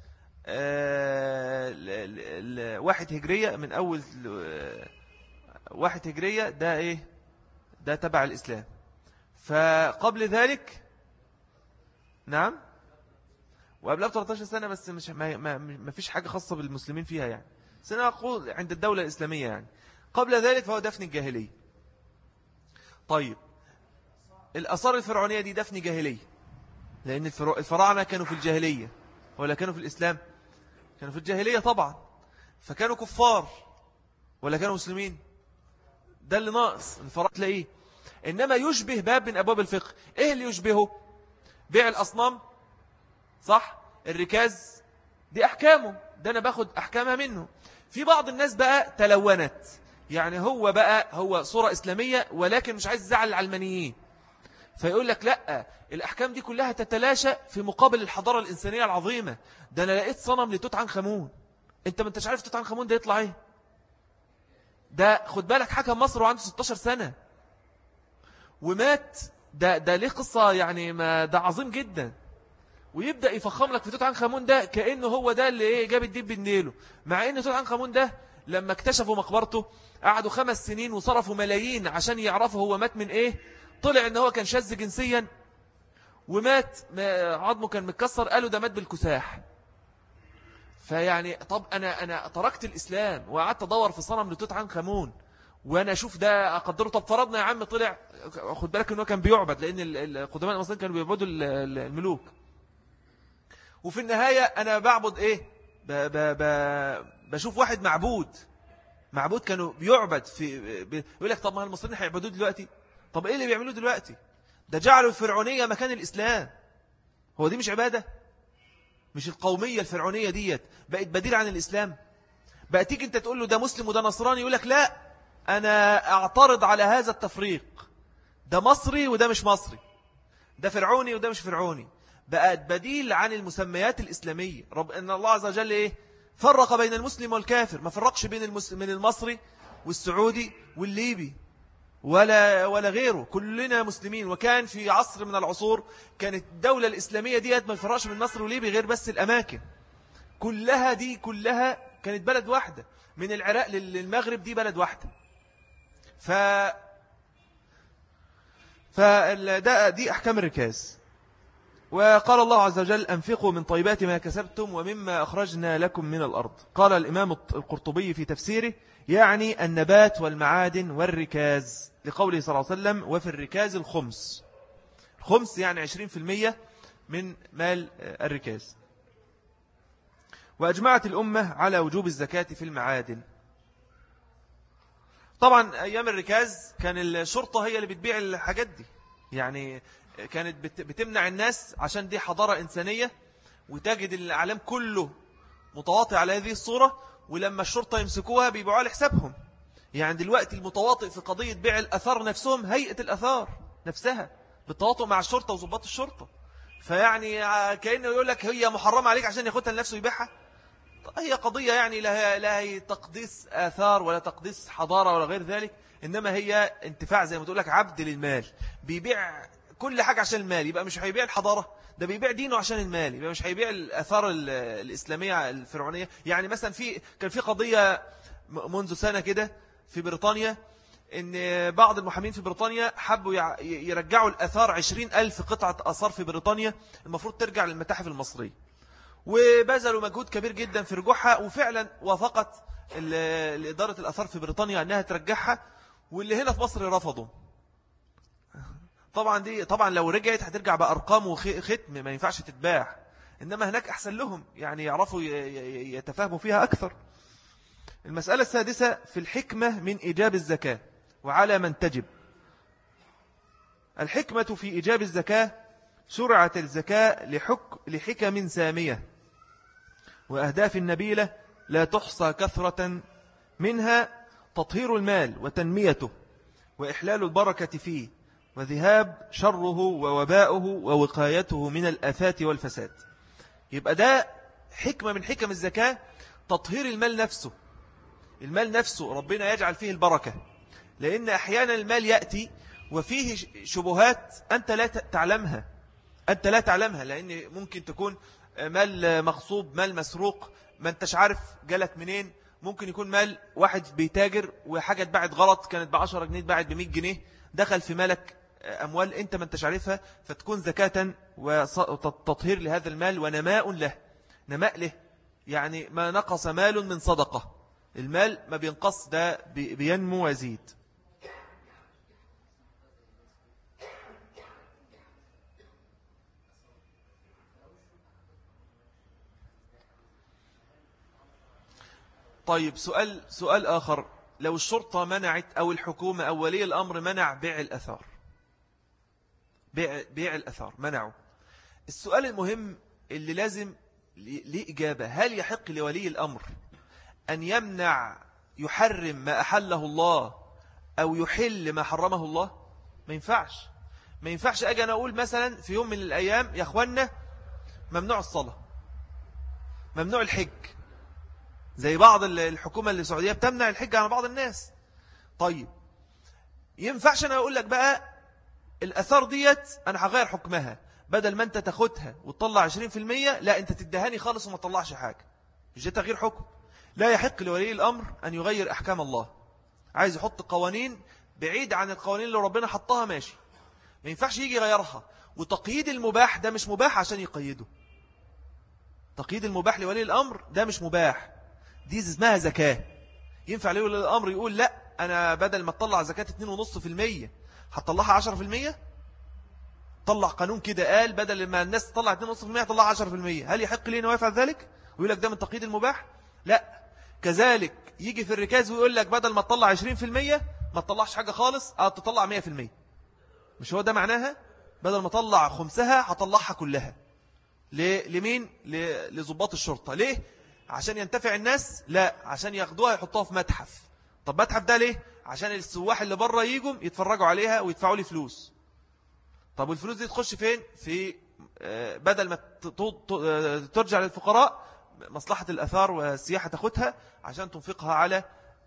واحد هجرية، من أول واحد هجرية ده إيه؟ ده تبع الإسلام. فقبل ذلك نعم، وقبلها ثلاثة عشر سنة، بس مش ما, ما, ما فيش حاجة خاصة بالمسلمين فيها، يعني سنة أقول عند الدولة الإسلامية. يعني قبل ذلك فهو دفن الجاهلية. طيب الآثار الفرعونية دي دفن جاهلية، لأن الفراعنة كانوا في الجاهلية ولا كانوا في الإسلام؟ كانوا في الجاهلية طبعا. فكانوا كفار ولا كانوا مسلمين؟ ده اللي ناقص الفراعنة تلاقيه. إنما يشبه باب من أبواب الفقه. إيه اللي يشبهه؟ بيع الأصنام، صح؟ الركاز دي أحكامه، ده أنا باخد أحكامها منه. في بعض الناس بقى تلونت، يعني هو بقى هو صورة إسلامية ولكن مش عايز يزعل العلمانيين، فيقول لك لا، الأحكام دي كلها تتلاشى في مقابل الحضارة الإنسانية العظيمة. ده أنا لقيت صنم لتوت عنخ آمون. أنت ما انتش عارف توت عنخ آمون ده يطلع إيه؟ ده خد بالك حكم مصر وعنده ستة عشر سنة ومات. ده ده ليه قصة، يعني ما ده عظيم جدا. ويبدأ يفخم لك في توت عنخ آمون ده كأنه هو ده اللي إيه جاب الدين بالنيله، مع إن توت عنخ آمون ده لما اكتشفوا مقبرته قعدوا خمس سنين وصرفوا ملايين عشان يعرفوا هو مات من إيه. طلع إن هو كان شاذ جنسيا ومات عظمه كان متكسر، قالوا ده مات بالكساح. فيعني طب أنا أنا تركت الإسلام وقعدت أدور في صنم لتوت عنخ آمون وأنا أشوف ده أقدره. طب فرضنا يا عم طلع، خد بالك إنه كان بيعبد، لأن القدماء المصريين كانوا بيعبدوا الملوك، وفي النهاية أنا بعبد إيه؟ ب ب ب بشوف واحد معبود معبود كانوا بيعبد في ب... يقول لك طب ما المصريين هيعبدوه دلوقتي. طب إيه اللي بيعملوه دلوقتي؟ ده جعلوا الفرعونية مكان الإسلام. هو دي مش عبادة؟ مش القومية الفرعونية ديت بقت بديل عن الإسلام؟ بقى تيجي أنت تقول له ده مسلم وده نصراني، يقول لك لا، أنا أعترض على هذا التفريق، ده مصري وده مش مصري، ده فرعوني وده مش فرعوني. بقت بديل عن المسميات الإسلامية. رب إن الله عز وجل إيه؟ فرق بين المسلم والكافر، ما فرقش بين المسلم من المصري والسعودي والليبي ولا ولا غيره، كلنا مسلمين. وكان في عصر من العصور كانت الدولة الإسلامية ديت ما فرقش بين مصر وليبي غير بس الأماكن، كلها دي كلها كانت بلد واحدة، من العراق للمغرب دي بلد واحدة. ف فده دي أحكام الركاز. وقال الله عز وجل أنفقوا من طيبات ما كسبتم ومما أخرجنا لكم من الأرض. قال الإمام القرطبي في تفسيره يعني النبات والمعادن والركاز، لقوله صلى الله عليه وسلم وفي الركاز الخمس. الخمس يعني عشرين في المية من مال الركاز. وأجمعت الأمة على وجوب الزكاة في المعادن. طبعا أيام الركاز كان الشرطة هي اللي بتبيع الحاجات دي، يعني كانت بتمنع الناس عشان دي حضارة إنسانية، وتجد الإعلام كله متواطئ على هذه الصورة، ولما الشرطة يمسكوها بيبيعوها لحسابهم. يعني دلوقتي المتواطئ في قضية بيع الأثار نفسهم هيئة الأثار نفسها بالتواطؤ مع الشرطة وضباط الشرطة. فيعني كأنه يقول لك هي محرمة عليك عشان ياخدها لنفسه يبيعها. هي قضية يعني لا لا هي تقديس آثار ولا تقديس حضارة ولا غير ذلك، إنما هي انتفاع زي ما تقول لك عبد للمال، بيبيع كل حاجة عشان المال. يبقى مش هيبيع الحضارة، ده بيبيع دينه عشان المال. يبقى مش هيبيع الآثار الإسلامية الفرعونية. يعني مثلا في كان في قضية منذ سنة كده في بريطانيا، إن بعض المحامين في بريطانيا حبوا يرجعوا الآثار عشرين ألف قطعة آثار في بريطانيا المفروض ترجع للمتاحف المصرية، وبذلوا مجهود كبير جدا في رجوعها، وفعلا وافقت إدارة الآثار في بريطانيا أنها ترجعها، واللي هنا في مصر رفضوا. طبعا دي طبعا لو رجعت هترجع بأرقام وختم ما ينفعش تتباع، إنما هناك أحسن لهم، يعني يعرفوا يتفاهموا فيها أكثر. المسألة السادسة في الحكمة من إيجاب الزكاة وعلى من تجب. الحكمة في إيجاب الزكاة شرعت الزكاة لحك لحكم سامية وأهداف نبيلة لا تحصى كثرة، منها تطهير المال وتنميته وإحلال البركة فيه وذهاب شره ووباؤه ووقايته من الآفات والفساد. يبقى ده حكمة من حكم الزكاة، تطهير المال نفسه. المال نفسه ربنا يجعل فيه البركة، لأن أحيانا المال يأتي وفيه شبهات أنت لا تعلمها أنت لا تعلمها لأن ممكن تكون مال مغصوب، مال مسروق، ما انتش عارف جالك منين. ممكن يكون مال واحد بيتاجر وحاجة اتباعت غلط، كانت بعشرة جنيه اتباعت بمئة جنيه، دخل في مالك أموال أنت ما انتش عارفها، فتكون زكاة وتطهير لهذا المال ونماء له. نماء له يعني ما نقص مال من صدقة، المال ما بينقص، ده بينمو ويزيد. طيب سؤال سؤال آخر، لو الشرطة منعت أو الحكومة أو ولي الأمر منع بيع الأثار، بيع, بيع الأثار منعوا، السؤال المهم اللي لازم ليه إجابة، هل يحق لولي الأمر أن يمنع يحرم ما أحله الله أو يحل ما حرمه الله؟ ما ينفعش ما ينفعش أجي أنا أقول مثلا في يوم من الأيام يا أخوانا ممنوع الصلاة، ممنوع الحج، زي بعض الحكومة السعودية بتمنع الحج عن بعض الناس. طيب ينفعش أنا أقول لك بقى الأثار ديت أنا هغير حكمها، بدل ما أنت تاخدها وتطلع عشرين في المية لا أنت تدهاني خالص وما تطلعش حاجة؟ مش ده تغيير حكم؟ لا يحق لولي الأمر أن يغير أحكام الله. عايز يحط قوانين بعيد عن القوانين اللي ربنا حطها ماشي، ما ينفعش يجي يغيرها. وتقييد المباح ده مش مباح عشان يقيده، تقييد المباح لولي الأمر ده مش مباح، دي اسمها زكاة. ينفع لولي الأمر يقول لا أنا بدل ما تطلع زكاة اتنين ونص في المية هتطلعها عشرة في المية؟ طلع قانون كده قال بدل ما الناس تطلع اثنين ونص بالمئة طلع عشرة بالمئة، هل يحق لي أنه يفعل ذلك ويقول لك ده من تقييد المباح؟ لا. كذلك يجي في الركاز ويقول لك بدل ما تطلع عشرين بالمئة ما تطلعش حاجة خالص، أو تطلع مئة بالمئة. مش هو ده معناها؟ بدل ما تطلع خمسها هطلعها كلها. لمين؟ لضباط الشرطة. ليه؟ عشان ينتفع الناس؟ لا، عشان ياخدوها يحطوها في متحف. طب متحف ده ليه؟ عشان السواح اللي بره يجوا يتفرجوا عليها ويدفعوا لي فلوس. طب والفلوس دي تخش فين؟ في بدل ما ترجع للفقراء، مصلحة الأثار والسياحة تاخدها عشان تنفقها على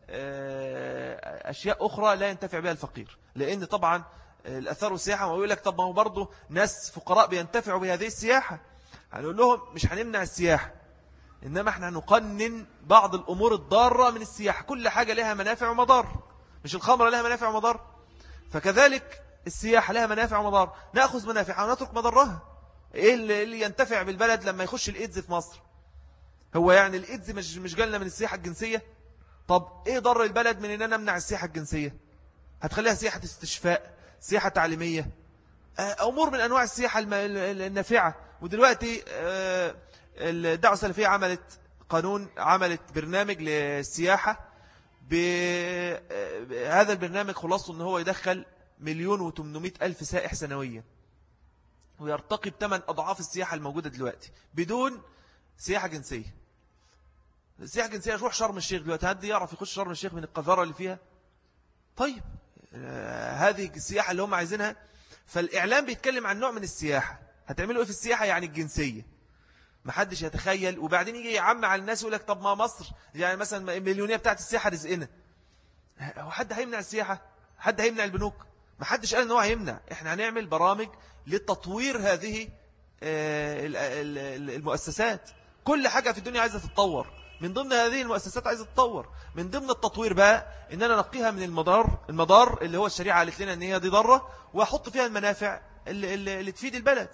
أشياء أخرى لا ينتفع بها الفقير. لأن طبعا الأثار والسياحة، ما يقول لك طب ما هو برضه ناس فقراء بينتفعوا بهذه السياحة. هنقول لهم مش هنمنع السياحة، إنما احنا هنقنن بعض الأمور الضارة من السياحة. كل حاجة لها منافع ومضار، مش الخمرة لها منافع ومضار، فكذلك السياحة لها منافع ومضار. نأخذ منافعها ونترك مضرها. إيه اللي ينتفع بالبلد لما يخش الإيدز في مصر؟ هو يعني الإيدز مش مش جالنا من السياحة الجنسية؟ طب إيه ضر البلد من إن أنا أمنع السياحة الجنسية؟ هتخليها سياحة استشفاء، سياحة تعليمية، أمور من أنواع السياحة النافعة. ودلوقتي الدعوة السلفية عملت قانون، عملت برنامج للسياحة. بهذا البرنامج خلاصه أنه هو يدخل مليون وتمنمائة ألف سائح سنويا، ويرتقي بثمان أضعاف السياحة الموجودة دلوقتي بدون سياحة جنسية. السياحة الجنسية يروح شرم الشيخ دلوقتي، هدي يعرف يخش شرم الشيخ من القذارة اللي فيها؟ طيب هذه السياحة اللي هم عايزينها. فالإعلام بيتكلم عن نوع من السياحة. هتعملوا إيه في السياحة؟ يعني الجنسية. محدش يتخيل. وبعدين يجي يعم على الناس يقول لك طب ما مصر يعني مثلا المليونية بتاعت السياحة رزقنا. هو حد هيمنع السياحة؟ حد هيمنع البنوك؟ محدش قال ان هو هيمنع. احنا هنعمل برامج لتطوير هذه المؤسسات. كل حاجة في الدنيا عايزة تتطور، من ضمن هذه المؤسسات عايزة تتطور. من ضمن التطوير بقى ان انا نقيها من المضار المضار اللي هو الشريعة قالت لنا ان هي دي ضارة، واحط فيها المنافع اللي, اللي, اللي تفيد البلد.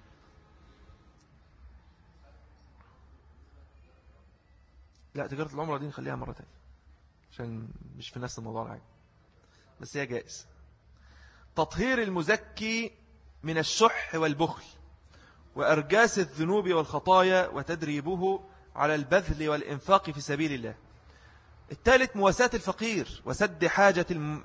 لا، تجارة العمرة دي نخليها مرة تانية عشان مش في نفس الموضوع العادي، بس هي جائز. تطهير المزكي من الشح والبخل وأرجاس الذنوب والخطايا وتدريبه على البذل والإنفاق في سبيل الله. الثالث مواساة الفقير وسد حاجة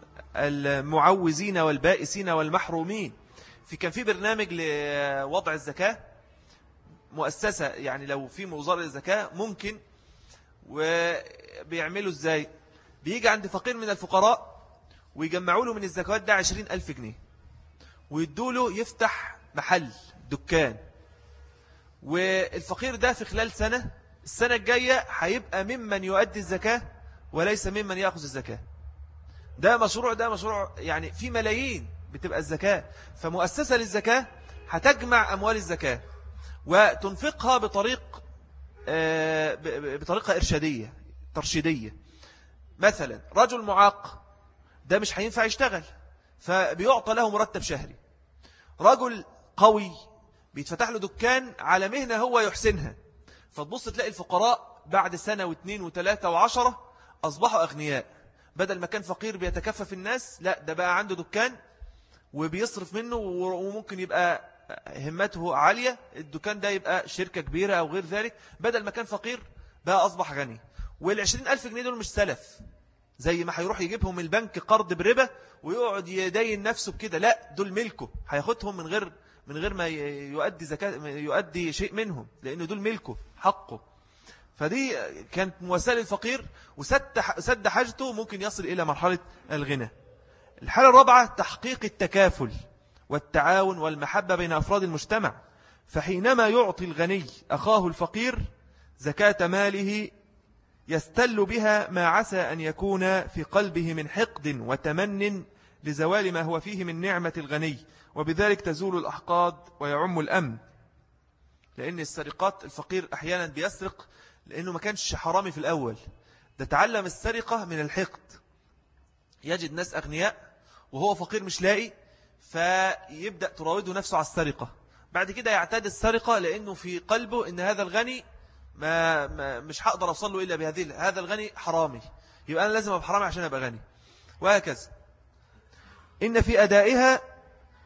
المعوزين والبائسين والمحرومين. في كان في برنامج لوضع الزكاة، مؤسسة يعني لو في وزارة الزكاة ممكن، وبيعملوا ازاي؟ بيجي عند فقير من الفقراء ويجمعوا له من الزكوات ده عشرين ألف جنيه، ويدوا له يفتح محل دكان. والفقير ده في خلال سنة، السنة الجاية هيبقى ممن يؤدي الزكاة وليس ممن يأخذ الزكاة. ده مشروع ده مشروع يعني في ملايين بتبقى الزكاة. فمؤسسة للزكاة هتجمع أموال الزكاة وتنفقها بطريق بطريقة إرشادية ترشيدية. مثلا رجل معاق ده مش هينفع يشتغل، فبيعطى له مرتب شهري. رجل قوي بيتفتح له دكان على مهنة هو يحسنها، فتبص تلاقي الفقراء بعد سنة واثنين وثلاثة وعشرة أصبحوا أغنياء. بدل ما كان فقير بيتكفف الناس، لا ده بقى عنده دكان وبيصرف منه، وممكن يبقى همته عالية، الدكان ده يبقى شركة كبيرة أو غير ذلك. بدل ما كان فقير بقى أصبح غني. والعشرين ألف جنيه دول مش سلف زي ما هيروح يجيبهم البنك قرض بربا ويقعد يدين نفسه بكده، لا دول ملكه، هياخدهم من غير من غير ما يؤدي زكاة، يؤدي شيء منهم، لأنه دول ملكه حقه. فدي كانت مواساة للفقير وسد حاجته، ممكن يصل إلى مرحلة الغنى. الحالة الرابعة تحقيق التكافل والتعاون والمحبة بين أفراد المجتمع. فحينما يعطي الغني أخاه الفقير زكاة ماله يستل بها ما عسى أن يكون في قلبه من حقد وتمن لزوال ما هو فيه من نعمة الغني، وبذلك تزول الأحقاد ويعم الأمن. لأن السرقات الفقير أحيانا بيسرق لأنه ما كانش حرامي في الأول، ده تعلم السرقة من الحقد. يجد ناس أغنياء وهو فقير مش لاقي، فيبدأ تراوده نفسه على السرقة. بعد كده يعتاد السرقة لأنه في قلبه إن هذا الغني ما, ما مش هقدر أوصل له إلا بهذه، هذا الغني حرامي، يبقى أنا لازم أبقى حرامي عشان أبقى غني، وهكذا. إن في أدائها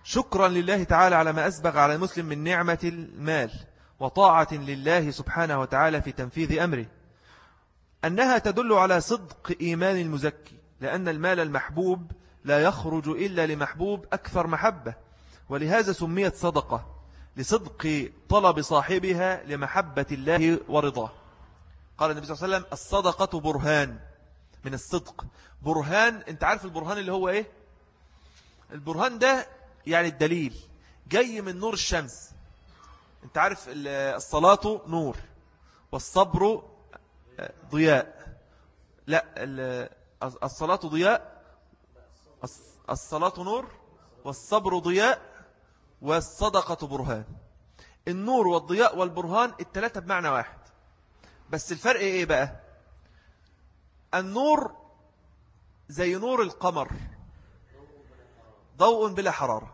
شكرا لله تعالى على ما أسبغ على المسلم من نعمة المال وطاعة لله سبحانه وتعالى في تنفيذ أمره، أنها تدل على صدق إيمان المزكي، لأن المال المحبوب لا يخرج إلا لمحبوب أكثر محبة، ولهذا سميت صدقة لصدق طلب صاحبها لمحبة الله ورضاه. قال النبي صلى الله عليه وسلم الصدقة برهان من الصدق. برهان، انت عارف البرهان اللي هو ايه؟ البرهان ده يعني الدليل، جاي من نور الشمس. انت عارف الصلاة نور والصبر ضياء. لا، الصلاة ضياء، الصلاة نور والصبر ضياء والصدقة برهان. النور والضياء والبرهان الثلاثة بمعنى واحد، بس الفرق ايه بقى؟ النور زي نور القمر، ضوء بلا حرارة.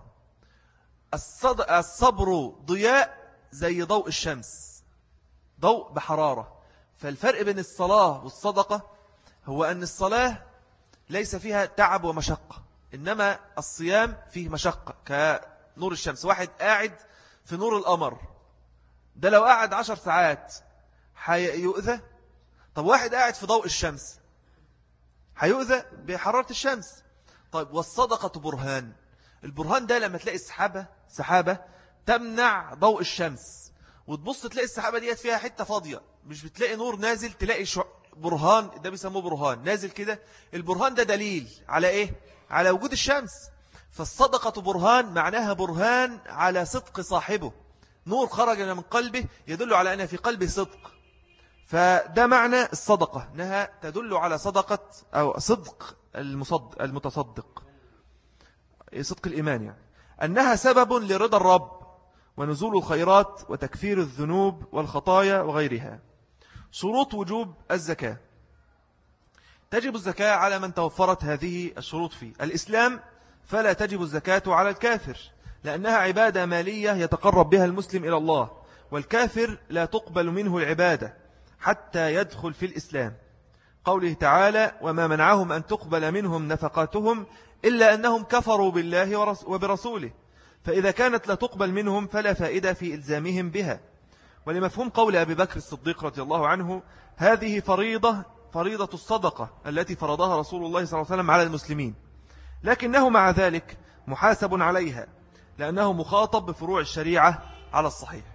الصبر ضياء زي ضوء الشمس، ضوء بحرارة. فالفرق بين الصلاة والصدقة هو أن الصلاة ليس فيها تعب ومشقة، إنما الصيام فيه مشقة كنور الشمس. واحد قاعد في نور القمر ده لو قاعد عشر ساعات هيؤذى. طب واحد قاعد في ضوء الشمس هيؤذى بحرارة الشمس. طيب والصدقة برهان. البرهان ده لما تلاقي السحابة سحابة تمنع ضوء الشمس، وتبص تلاقي السحابة ديت فيها حتة فاضية، مش بتلاقي نور نازل، تلاقي شع... برهان، ده بيسموه برهان نازل كده. البرهان ده دليل على ايه؟ على وجود الشمس. فالصدقة برهان معناها برهان على صدق صاحبه، نور خرج من قلبه يدل على أن في قلبه صدق. فده معنى الصدقة، أنها تدل على صدقة أو صدق المصدق المتصدق، صدق الإيمان، يعني أنها سبب لرضا الرب ونزول الخيرات وتكفير الذنوب والخطايا وغيرها. شروط وجوب الزكاة. تجب الزكاة على من توفرت هذه الشروط فيه. الإسلام فلا تجب الزكاة على الكافر، لأنها عبادة مالية يتقرب بها المسلم إلى الله، والكافر لا تقبل منه العبادة حتى يدخل في الإسلام. قوله تعالى وما منعهم أن تقبل منهم نفقاتهم إلا أنهم كفروا بالله وبرسوله، فإذا كانت لا تقبل منهم فلا فائدة في إلزامهم بها. ولمفهوم قول أبي بكر الصديق رضي الله عنه هذه فريضة فريضة الصدقة التي فرضها رسول الله صلى الله عليه وسلم على المسلمين، لكنه مع ذلك محاسب عليها لأنه مخاطب بفروع الشريعة على الصحيح.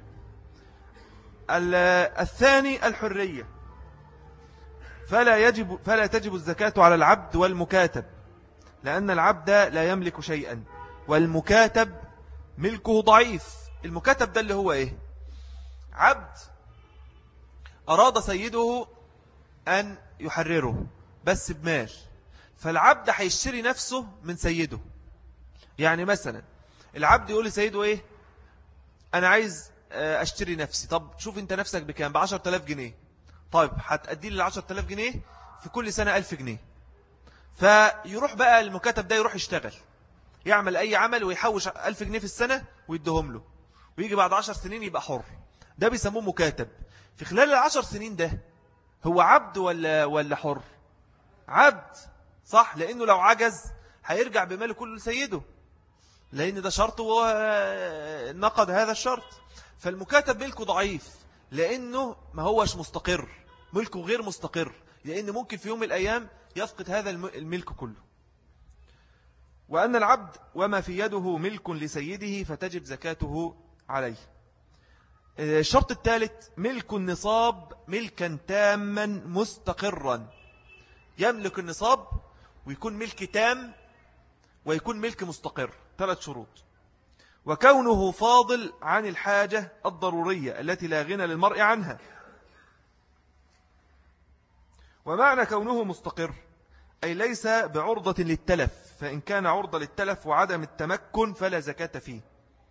الثاني الحرية، فلا يجب فلا تجب الزكاة على العبد والمكاتب، لأن العبد لا يملك شيئا والمكاتب ملكه ضعيف. المكاتب ده اللي هو إيه؟ عبد أراد سيده أن يحرره بس بمال، فالعبد هيشتري نفسه من سيده. يعني مثلا العبد يقول لسيده إيه؟ أنا عايز أشتري نفسي. طب شوف أنت نفسك بكام؟ بعشر تلاف جنيه. طيب هتأدي لي العشر تلاف جنيه في كل سنة ألف جنيه. فيروح بقى المكاتب ده يروح يشتغل، يعمل أي عمل ويحوش ألف جنيه في السنة ويدهم له، ويجي بعد عشر سنين يبقى حر. ده بيسموه مكاتب. في خلال العشر سنين ده هو عبد ولا ولا حر؟ عبد، صح؟ لأنه لو عجز هيرجع بماله كله لسيده، لأن ده شرط ونقض هذا الشرط. فالمكاتب ملكه ضعيف لأنه ما هوش مستقر، ملكه غير مستقر، لأن ممكن في يوم من الأيام يفقد هذا الملك كله. وأن العبد وما في يده ملك لسيده فتجب زكاته عليه. الشرط الثالث ملك النصاب ملكا تاما مستقرا. يملك النصاب ويكون ملك تام ويكون ملك مستقر. ثلاث شروط. وكونه فاضل عن الحاجة الضرورية التي لا غنى للمرء عنها. ومعنى كونه مستقر أي ليس بعرضة للتلف، فإن كان عرضة للتلف وعدم التمكن فلا زكاة فيه.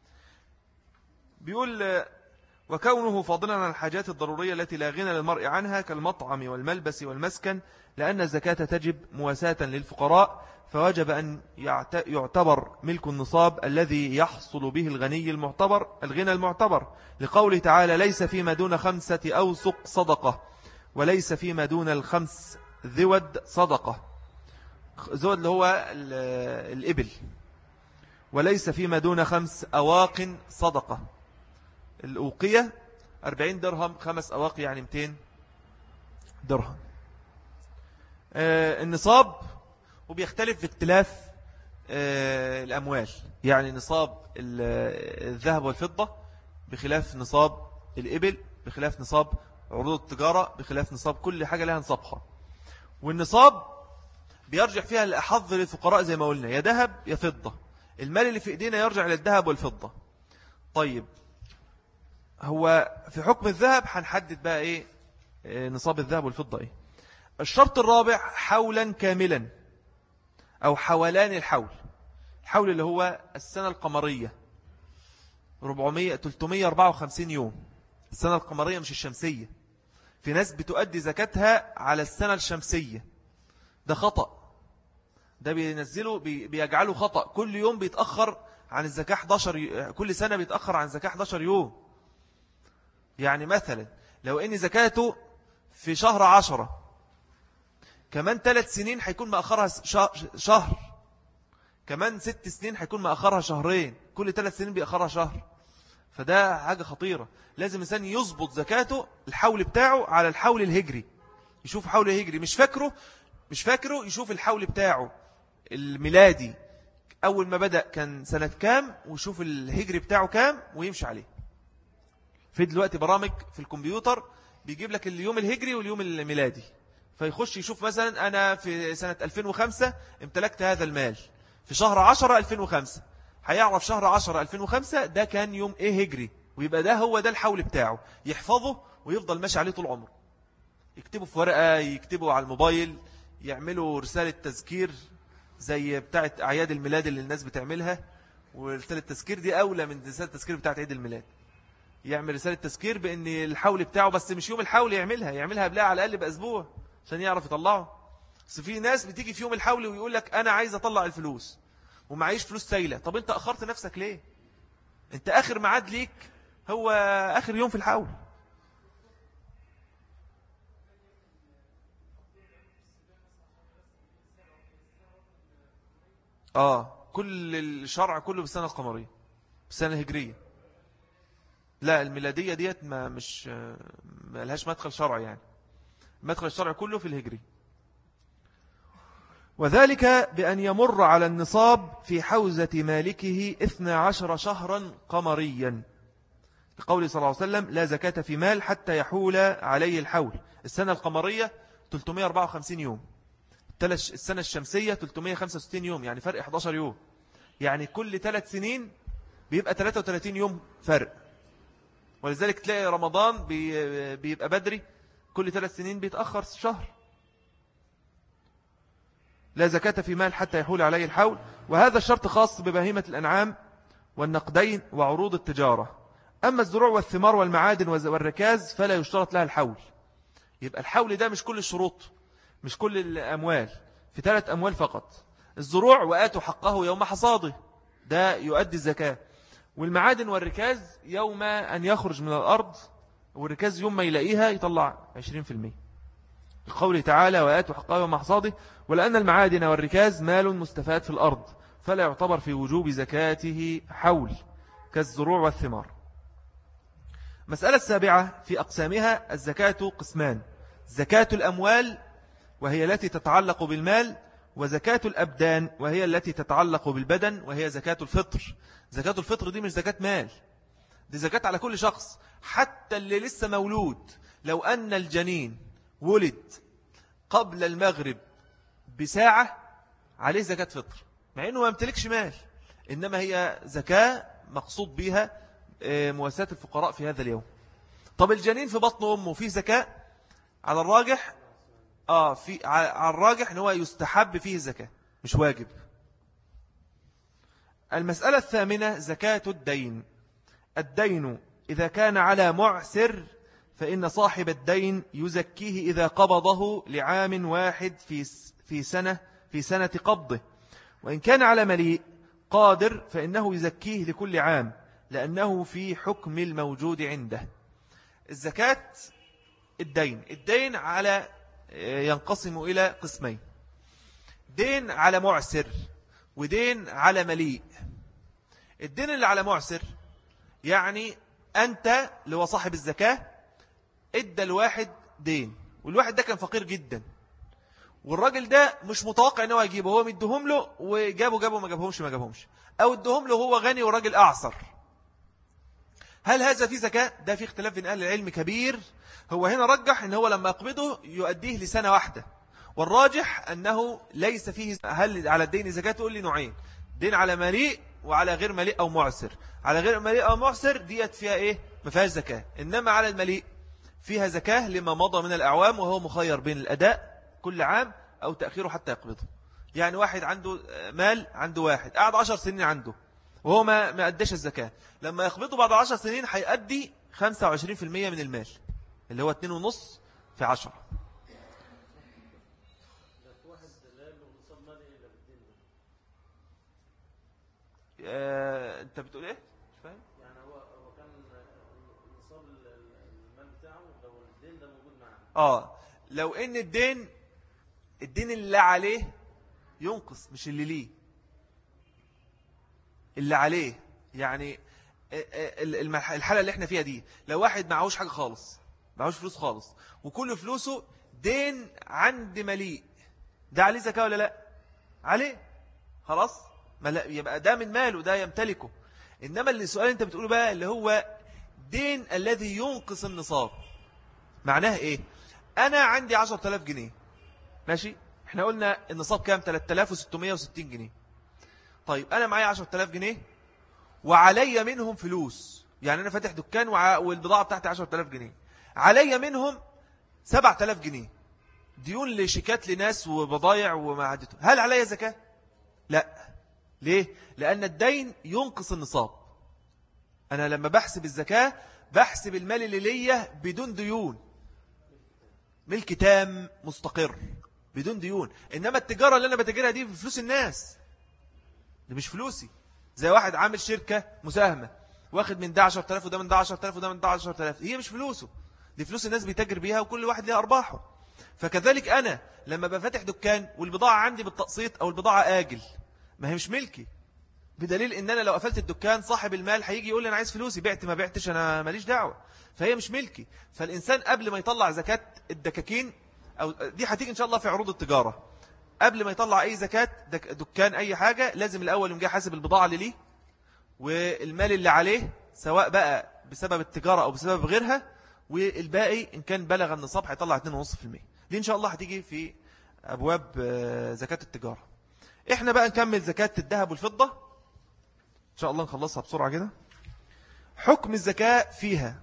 بيقول وكونه فاضلا عن الحاجات الضرورية التي لا غنى للمرء عنها كالمطعم والملبس والمسكن، لأن الزكاة تجب مواساة للفقراء، فوجب أن يعتبر ملك النصاب الذي يحصل به الغني المعتبر الغنى المعتبر، لقوله تعالى ليس فيما دون خمسة أوسق صدقة، وليس فيما دون الخمس ذود صدقة. ذود اللي هو الإبل. وليس فيما دون خمس أواق صدقة. الأوقية أربعين درهم، خمس أواق يعني مئتين درهم. آه النصاب وبيختلف باختلاف آه الأموال، يعني نصاب الذهب والفضة بخلاف نصاب الإبل، بخلاف نصاب عروض التجارة، بخلاف نصاب كل حاجة لها نصابها. والنصاب بيرجع فيها الأحظ للفقراء زي ما قلنا، يا ذهب يا فضة. المال اللي في إيدينا يرجع للذهب والفضة. طيب هو في حكم الذهب هنحدد بقى إيه نصاب الذهب والفضة إيه. الشرط الرابع حولا كاملا أو حولان الحول. الحول اللي هو السنة القمرية أربعمائة ثلاثمائة وأربعة وخمسين يوم. السنة القمرية مش الشمسية. في ناس بتؤدي زكاتها على السنة الشمسية، ده خطأ. ده بينزله بي بيجعله خطأ. كل يوم بيتأخر عن الزكاة أحد عشر، كل سنة بيتأخر عن الزكاة أحد عشر يوم. يعني مثلا لو إن زكاته في شهر عشرة، كمان ثلاث سنين هيكون مأخرها شهر، كمان ست سنين هيكون مأخرها شهرين، كل ثلاث سنين بيأخرها شهر. فده حاجة خطيرة. لازم الإنسان يضبط زكاته الحول بتاعه على الحول الهجري. يشوف حول الهجري مش فاكره مش فاكره يشوف الحول بتاعه الميلادي أول ما بدأ كان سنة كام، ويشوف الهجري بتاعه كام ويمشي عليه. في دلوقتي برامج في الكمبيوتر بيجيب لك اليوم الهجري واليوم الميلادي، فيخش يشوف مثلا أنا في سنة ألفين وخمسة امتلكت هذا المال في شهر عشرة ألفين وخمسة، هيعرف شهر عشرة ألفين وخمسة ده كان يوم ايه هجري، ويبقى ده هو ده الحول بتاعه، يحفظه ويفضل ماشي عليه طول عمره. يكتبه في ورقة، يكتبه على الموبايل، يعملوا رسالة تذكير زي بتاعة أعياد الميلاد اللي الناس بتعملها، ورسالة التذكير دي أولى من رسالة التذكير بتاعة عيد الميلاد. يعمل رسالة تذكير بأن الحول بتاعه، بس مش يوم الحول يعملها، يعملها قبلها على الأقل بأسبوع عشان يعرف يطلعه. بس في ناس بتيجي في يوم الحول ويقول لك أنا عايز أطلع الفلوس ومعيش فلوس سايلة. طب أنت أخرت نفسك ليه؟ أنت آخر معاد ليك هو آخر يوم في الحول. آه كل الشرع كله بالسنة القمرية، بالسنة الهجرية. لا الميلادية ديت ما مش ما لهاش مدخل شرعي، يعني مدخل الشرع كله في الهجري. وذلك بأن يمر على النصاب في حوزة مالكه اثنى عشر شهرا قمريا، لقوله صلى الله عليه وسلم لا زكاة في مال حتى يحول عليه الحول. السنة القمرية ثلاثمائة وأربعة وخمسين يوم، السنة الشمسية ثلاثمائة وخمسة وستين يوم، يعني فرق أحد عشر يوم. يعني كل ثلاث سنين بيبقى ثلاثة وثلاثين يوم فرق. ولذلك تلاقي رمضان بيبقى بدري، كل ثلاث سنين بيتأخر شهر. لا زكاة في مال حتى يحول عليه الحول. وهذا الشرط خاص ببهيمة الأنعام والنقدين وعروض التجارة. أما الزروع والثمار والمعادن والركاز فلا يشترط لها الحول. يبقى الحول ده مش كل الشروط، مش كل الأموال، في ثلاث أموال فقط. الزروع وآتوا حقه يوم حصاده، ده يؤدي الزكاة. والمعادن والركاز يوم أن يخرج من الأرض، والركاز يوم ما يلاقيها يطلع عشرين في المية. القول تعالى وآتوا حقه يوم حصاده. ولأن المعادن والركاز مال مستفاد في الأرض فلا يعتبر في وجوب زكاته حول كالزروع والثمار. مسألة السابعة في أقسامها. الزكاة قسمان: زكاة الأموال وهي التي تتعلق بالمال، وزكاة الأبدان وهي التي تتعلق بالبدن وهي زكاة الفطر. زكاة الفطر دي مش زكاة مال، دي زكاة على كل شخص، حتى اللي لسه مولود. لو أن الجنين ولد قبل المغرب بساعة عليه زكاة فطر، مع أنه ما يمتلكش مال، إنما هي زكاة مقصود بها مواساة الفقراء في هذا اليوم. طب الجنين في بطن أمه فيه زكاة؟ على الراجح آه في على الراجح أنه يستحب فيه الزكاة، مش واجب. المسألة الثامنة زكاة الدين. الدين إذا كان على معسر فإن صاحب الدين يزكيه إذا قبضه لعام واحد في في سنة في سنة قبضه. وإن كان على مليء قادر فإنه يزكيه لكل عام، لأنه في حكم الموجود عنده. الزكاة الدين، الدين على ينقسم إلى قسمين: دين على معسر ودين على مليء. الدين اللي على معسر يعني أنت اللي هو صاحب الزكاة ادى الواحد دين، والواحد ده كان فقير جدا، والراجل ده مش متوقع ان هو يجيبه، هو مدهم له وجابه جابه ما جابهمش ما جابهمش، او ادهم له هو غني وراجل اعصر. هل هذا في زكاة؟ ده في اختلاف بين اهل العلم كبير. هو هنا رجح ان هو لما يقبضه يؤديه لسنة واحدة، والراجح انه ليس فيه. هل على الدين زكاة؟ تقول لي نوعين: دين على مليء وعلى غير مليء او معسر. على غير مليء او معسر ديت فيها ايه؟ ما فيهاش زكاة. انما على المليء فيها زكاة لما مضى من الأعوام، وهو مخير بين الأداء كل عام أو تأخيره حتى يقبضه. يعني واحد عنده مال، عنده واحد قعد عشر سنين عنده وهو ما ما أداش الزكاة، لما يقبضه بعد عشر سنين هيأدي خمسة وعشرين بالمئة من المال اللي هو اتنين ونص في عشرة. آه، أنت بتقول إيه؟ مش فاهم؟ يعني هو هو كان نصاب المال بتاعه لو الدين ده موجود معاه. آه لو إن الدين الدين اللي عليه ينقص مش اللي ليه، اللي عليه. يعني الحالة اللي احنا فيها دي، لو واحد معهوش حاجة خالص، معهوش فلوس خالص، وكل فلوسه دين عند مليء، ده عليه زكاة ولا لا؟ عليه خلاص، يبقى ده من ماله، ده يمتلكه. إنما اللي السؤال انت بتقوله بقى اللي هو دين الذي ينقص النصاب، معناه ايه؟ انا عندي عشرة آلاف جنيه، ماشي، احنا قلنا النصاب كام؟ ثلاثة آلاف وستمائة وستين جنيه. طيب انا معايا عشرة آلاف جنيه وعلي منهم فلوس، يعني انا فاتح دكان والبضاعة بتاعتي عشرة آلاف جنيه، علي منهم سبعة آلاف جنيه ديون لشيكات لناس وبضايع وما عدته. هل علي زكاة؟ لا. ليه؟ لأن الدين ينقص النصاب. أنا لما بحسب الزكاة بحسب المال اللي ليا بدون ديون، ملك تام مستقر بدون ديون. إنما التجارة اللي أنا بتجرها دي بفلوس الناس، دي مش فلوسي. زي واحد عامل شركة مساهمة واخد من ده عشرة آلاف وده من ده عشرة آلاف وده من ده عشرة آلاف، هي مش فلوسه، دي فلوس الناس بيتاجر بيها وكل واحد ليه أرباحه. فكذلك أنا لما بفتح دكان والبضاعة عندي بالتقسيط أو البضاعة آجل، ما هي مش ملكي، بدليل ان انا لو قفلت الدكان صاحب المال هيجي يقول لي انا عايز فلوسي، بعت ما بعتش انا ماليش دعوه، فهي مش ملكي. فالانسان قبل ما يطلع زكاه الدكاكين، او دي هتيجي ان شاء الله في عروض التجاره، قبل ما يطلع اي زكاه دكان اي حاجه لازم الاول يقوم جاي حاسب البضاعه اللي ليه والمال اللي عليه، سواء بقى بسبب التجاره او بسبب غيرها، والباقي ان كان بلغ النصاب هيطلع اثنين فاصلة خمسة بالمئة. دي ان شاء الله هتيجي في ابواب زكاه التجاره. احنا بقى نكمل زكاه الذهب والفضه إن شاء الله، نخلصها بسرعة كده. حكم الزكاة فيها: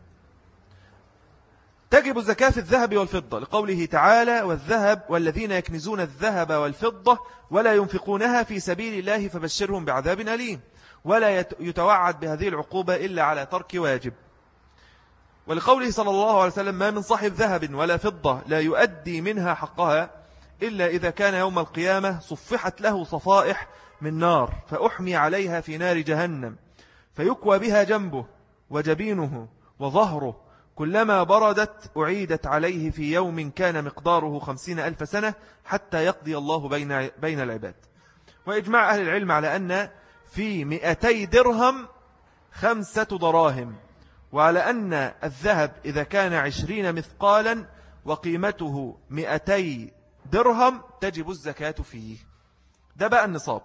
تجب الزكاة في الذهب والفضة لقوله تعالى: والذهب والذين يكنزون الذهب والفضة ولا ينفقونها في سبيل الله فبشرهم بعذاب أليم. ولا يتوعد بهذه العقوبة إلا على ترك واجب. ولقوله صلى الله عليه وسلم: ما من صاحب ذهب ولا فضة لا يؤدي منها حقها إلا إذا كان يوم القيامة صفحت له صفائح من نار فأحمي عليها في نار جهنم فيكوى بها جنبه وجبينه وظهره، كلما بردت أعيدت عليه في يوم كان مقداره خمسين ألف سنة حتى يقضي الله بين, بين العباد. وإجماع أهل العلم على أن في مئتي درهم خمسة دراهم، وعلى أن الذهب إذا كان عشرين مثقالا وقيمته مئتي درهم تجب الزكاة فيه. ده بقى النصاب.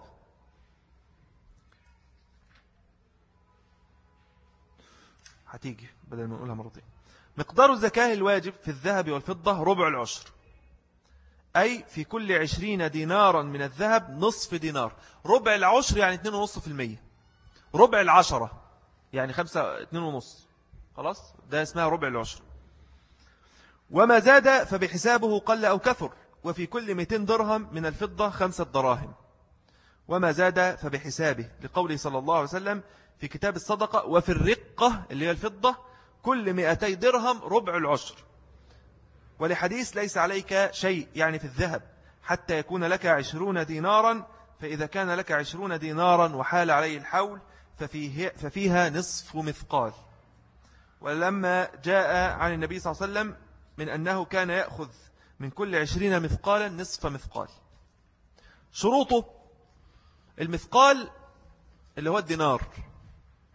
هتيجي بدل ما نقولها مرتين. مقدار الزكاة الواجب في الذهب والفضة ربع العشر، أي في كل عشرين دينارا من الذهب نصف دينار. ربع العشر يعني اثنين ونصف في المية. ربع العشرة يعني خمسة اثنين ونص، خلاص ده اسمها ربع العشر. وما زاد فبحسابه قل أو كثر. وفي كل مئتين درهم من الفضة خمسة دراهم. وما زاد فبحسابه لقوله صلى الله عليه وسلم في كتاب الصدقة: وفي الرقة اللي هي الفضة كل مئتي درهم ربع العشر. ولحديث: ليس عليك شيء يعني في الذهب حتى يكون لك عشرون دينارا، فإذا كان لك عشرون دينارا وحال عليه الحول ففيه ففيها نصف مثقال. ولما جاء عن النبي صلى الله عليه وسلم من أنه كان يأخذ من كل عشرين مثقالا نصف مثقال. شروطه: المثقال اللي هو الدينار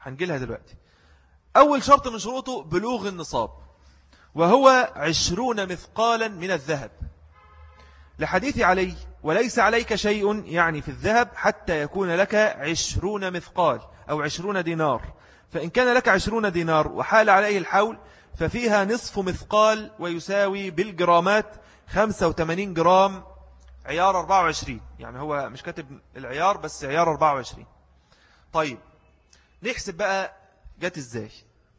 هنجيلها دلوقتي. أول شرط من شروطه بلوغ النصاب، وهو عشرون مثقالا من الذهب، لحديث علي وليس عليك شيء يعني في الذهب حتى يكون لك عشرون مثقال أو عشرون دينار، فإن كان لك عشرون دينار وحال عليه الحول ففيها نصف مثقال ويساوي بالجرامات خمسة وثمانين جرام عيار أربعة وعشرين. يعني هو مش كاتب العيار بس عيار أربعة وعشرين. طيب نحسب بقى جات ازاي.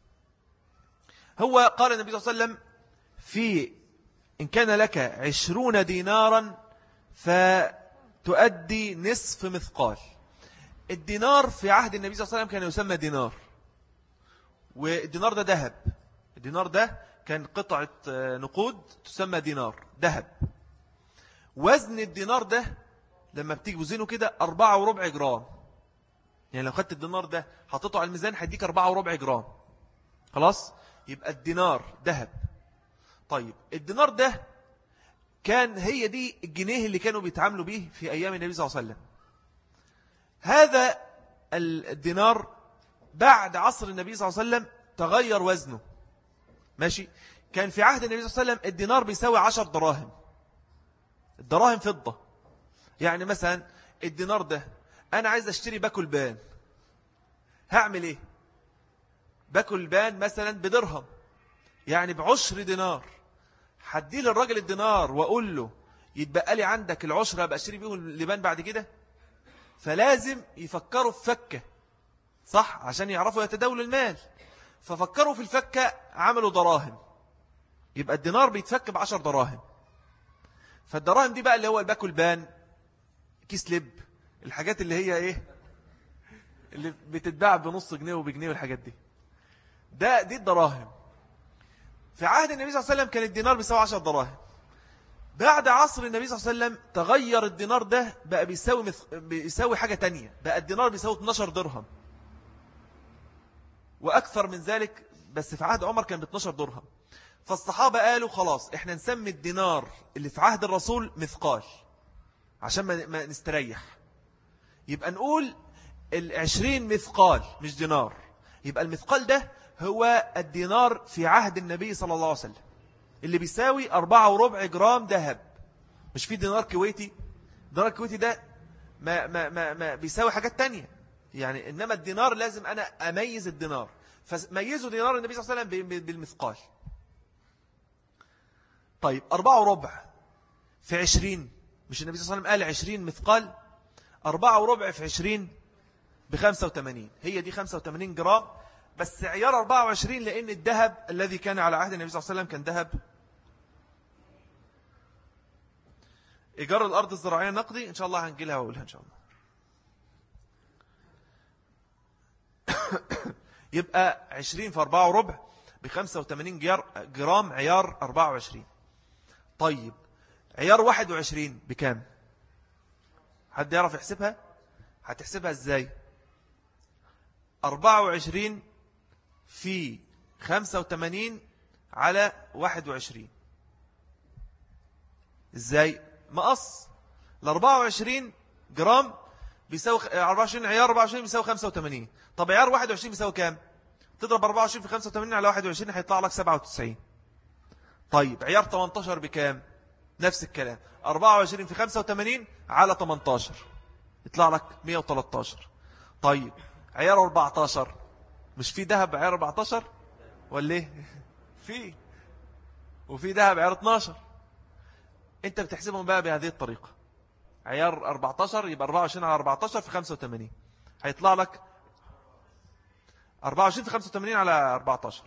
هو قال النبي صلى الله عليه وسلم في إن كان لك عشرون دينارا فتؤدي نصف مثقال. الدينار في عهد النبي صلى الله عليه وسلم كان يسمى دينار، والدينار ده ذهب. الدينار ده كان قطعة نقود تسمى دينار ذهب. وزن الدينار ده لما بتيجي وزنه كده أربعة وربع جرام. يعني لو خدت الدينار ده حطيته على الميزان هيديك أربعة وربع جرام. خلاص يبقى الدينار ذهب. طيب الدينار ده كان هي دي الجنيه اللي كانوا بيتعاملوا به في أيام النبي صلى الله عليه وسلم. هذا الدينار بعد عصر النبي صلى الله عليه وسلم تغير وزنه. ماشي. كان في عهد النبي صلى الله عليه وسلم الدينار بيساوي عشر دراهم. الدراهم فضة. يعني مثلا الدينار ده أنا عايز أشتري باكل بان، هعمل إيه؟ باكل بان مثلا بدرهم، يعني بعشر دينار. حدي للراجل الدينار وأقول له يتبقى لي عندك العشرة أبقى أشتري بيهم اللبان بعد كده. فلازم يفكروا في فكة، صح، عشان يعرفوا يتداولوا المال. ففكروا في الفكة، عملوا دراهم. يبقى الدينار بيتفك بعشر دراهم. فالدراهم دي بقى اللي هو الباكل بان، كيس لب، الحاجات اللي هي ايه اللي بتتباع بنص جنيه وبجنيه والحاجات دي. ده دي الدراهم. في عهد النبي صلى الله عليه وسلم كان الدينار بيساوي عشر دراهم. بعد عصر النبي صلى الله عليه وسلم تغير الدينار ده بقى بيساوي مث... بيساوي حاجة تانية. بقى الدينار بيساوي اثناشر درهم وأكثر من ذلك، بس في عهد عمر كان ب اثناشر درهم. فالصحابة قالوا خلاص احنا نسمي الدينار اللي في عهد الرسول مثقال عشان ما نستريح. يبقى نقول العشرين مثقال مش دينار. يبقى المثقال ده هو الدينار في عهد النبي صلى الله عليه وسلم اللي بيساوي أربعة وربع جرام ذهب. مش في دينار كويتي. دينار كويتي ده ما, ما, ما, ما بيساوي حاجات تانية يعني. إنما الدينار لازم أنا أميز الدينار. فميزوا دينار النبي صلى الله عليه وسلم بالمثقال. طيب أربعة وربع في عشرين، مش النبي صلى الله عليه وسلم قال عشرين مثقال؟ أربعة وربع في عشرين بخمسة وثمانين. هي دي خمسة وثمانين جرام، بس عيار أربعة وعشرين لأن الذهب الذي كان على عهد النبي صلى الله عليه وسلم كان ذهب. إيجار الأرض الزراعية نقدي، إن شاء الله هنجيلها وأقولها إن شاء الله. يبقى عشرين في أربعة وربع بخمسة وثمانين جرام عيار أربعة وعشرين. طيب عيار واحد وعشرين بكام؟ حد يعرف يحسبها؟ هتحسبها ازاي؟ أربعة وعشرين في خمسة وثمانين على واحد وعشرين. ازاي؟ مقص. ال أربعة وعشرين جرام بيساوي أربعة وعشرين، عيار أربعة وعشرين بيساوي خمسة وثمانين. طب عيار واحد وعشرين بيساوي كام؟ تضرب أربعة وعشرين في خمسة وثمانين على واحد وعشرين هيطلع لك سبعة وتسعين. طيب عيار ثمانية عشر بكام؟ نفس الكلام، أربعة وعشرين في خمسة وثمانين على ثمانية عشر يطلع لك مئة وثلاثة عشر. طيب عيار أربعة عشر، مش في ذهب عيار أربعة عشر ولا ايه؟ في، وفي ذهب عيار اثنا عشر. انت بتحسبهم بقى بهذه الطريقة. عيار أربعة عشر يبقى أربعة وعشرين على أربعة عشر في خمسة وثمانين هيطلع لك أربعة وعشرين في خمسة وثمانين على أربعة عشر.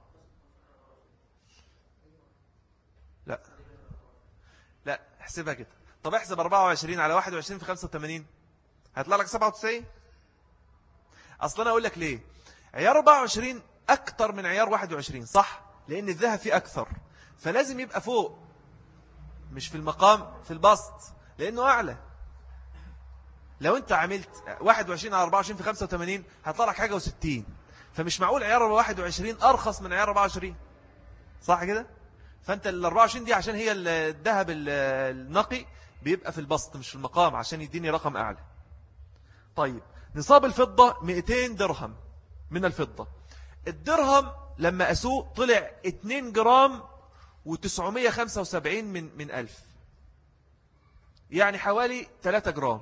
لا لا احسبها كده. طب احسب أربعة وعشرين على واحد وعشرين في خمسة وثمانين هيطلع لك سبعة وتسعين. اصلا اقول لك ليه. عيار أربعة وعشرين اكتر من عيار واحد وعشرين، صح، لان الذهب فيه اكثر، فلازم يبقى فوق، مش في المقام، في البسط، لانه اعلى. لو انت عملت واحد وعشرين على أربعة وعشرين في خمسة وثمانين هيطلع لك حاجه وستين، فمش معقول عيار واحد وعشرين ارخص من عيار أربعة وعشرين، صح كده؟ فانت ال أربعة وعشرين دي عشان هي الذهب النقي بيبقى في البسط مش في المقام عشان يديني رقم اعلى. طيب نصاب الفضة مئتين درهم. من الفضة. الدرهم لما أسوق طلع اتنين جرام وتسعمية خمسة وسبعين من من ألف، يعني حوالي تلاتة جرام.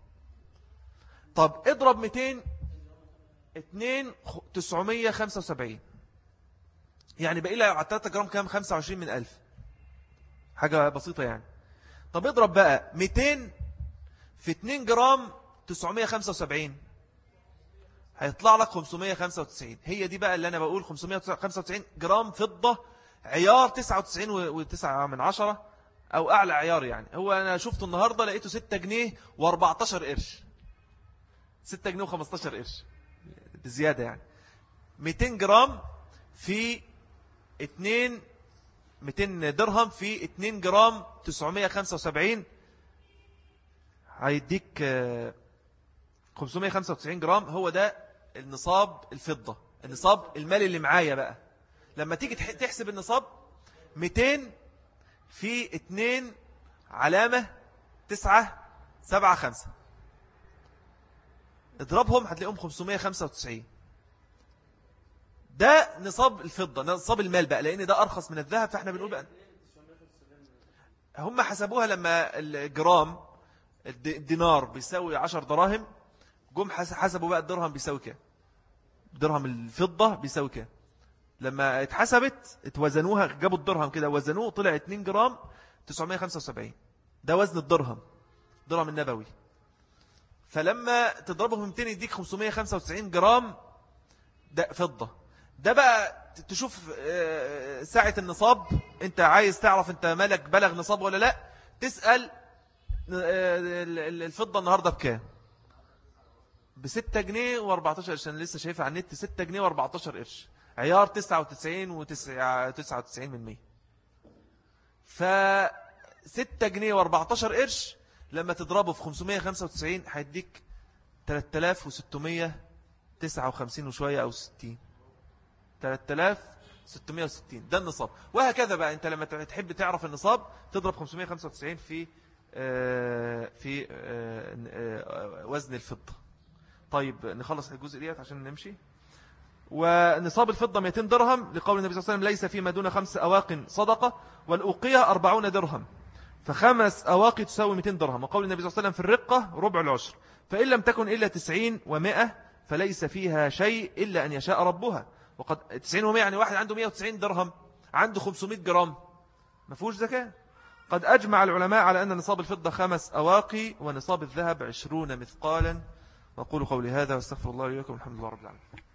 طب اضرب مئتين، اتنين تسعمية خمسة وسبعين، يعني بقى لها على تلاتة جرام كام؟ خمسة وعشرين من ألف، حاجة بسيطة يعني. طب اضرب بقى مئتين في اتنين جرام تسعمية خمسة وسبعين، هيطلع لك خمسمية خمسة وتسعين. هي دي بقى اللي أنا بقول خمسمية خمسة وتسعين جرام فضة عيار تسعة وتسعين وتسعة من عشرة أو أعلى عيار. يعني هو أنا شفته النهاردة لقيته ستة جنيه واربعتاشر قرش، ستة جنيه وخمستاشر قرش بزيادة. يعني مئتين جرام في اتنين، مئتين درهم في اتنين جرام تسعمية خمسة وسبعين هيديك خمسمية خمسة وتسعين جرام. هو ده النصاب الفضة، النصاب المالي اللي معايا بقى. لما تيجي تحسب النصاب، مئتين في اتنين علامة تسعة سبعة خمسة، اضربهم هتلاقيهم خمسمية خمسة وتسعين. ده نصاب الفضة، نصاب المال بقى، لأن ده أرخص من الذهب. فاحنا بنقول بقى هم حسبوها لما الجرام الدينار بيساوي عشر دراهم، جم حسبوا بقى الدرهم بيساوي كام، درهم الفضة بيساوي كام. لما اتحسبت اتوزنوها، جابوا الدرهم كده وزنوه، طلع اتنين جرام تسعمية خمسة وسبعين. ده وزن الدرهم، درهم النبوي. فلما تضربه في مئتين يديك خمسمية خمسة وتسعين جرام ده فضة. ده بقى تشوف ساعة النصاب، انت عايز تعرف انت مالك بلغ نصاب ولا لا، تسأل الفضة النهاردة بكام؟ بستة جنيه واربعتاشر قرش. انا لسه شايفها على النت، ستة جنيه واربعتاشر قرش، عيار تسعة وتسعين وتسعة وتسعين من مية. فستة جنيه واربعتاشر قرش لما تضربه في خمسمية خمسة وتسعين هيديك تلاتة آلاف وستمية تسعة وخمسين وشوية أو ستين، تلاتة آلاف وستمية وستين. ده النصاب. وهكذا بقى انت لما تحب تعرف النصاب تضرب خمسمية خمسة وتسعين في في وزن الفضة. طيب نخلص الجزء ديت عشان نمشي. ونصاب الفضة مئتين درهم، لقول النبي صلى الله عليه وسلم ليس فيما دون خمس أواق صدقة، والأوقية أربعون درهم، فخمس أواقي تساوي مئتين درهم. وقول النبي صلى الله عليه وسلم في الرقة ربع العشر، فإن لم تكن إلا تسعين ومائة فليس فيها شيء إلا أن يشاء ربها. وقد تسعين ومائة يعني واحد عنده مئة وتسعين درهم، عنده خمسمائة جرام، ما فيهوش زكاة. قد أجمع العلماء على أن نصاب الفضة خمس أواقي، ونصاب الذهب عشرون مثقالا. وأقول قولي هذا واستغفر الله لي ولكم، الحمد لله رب العالمين.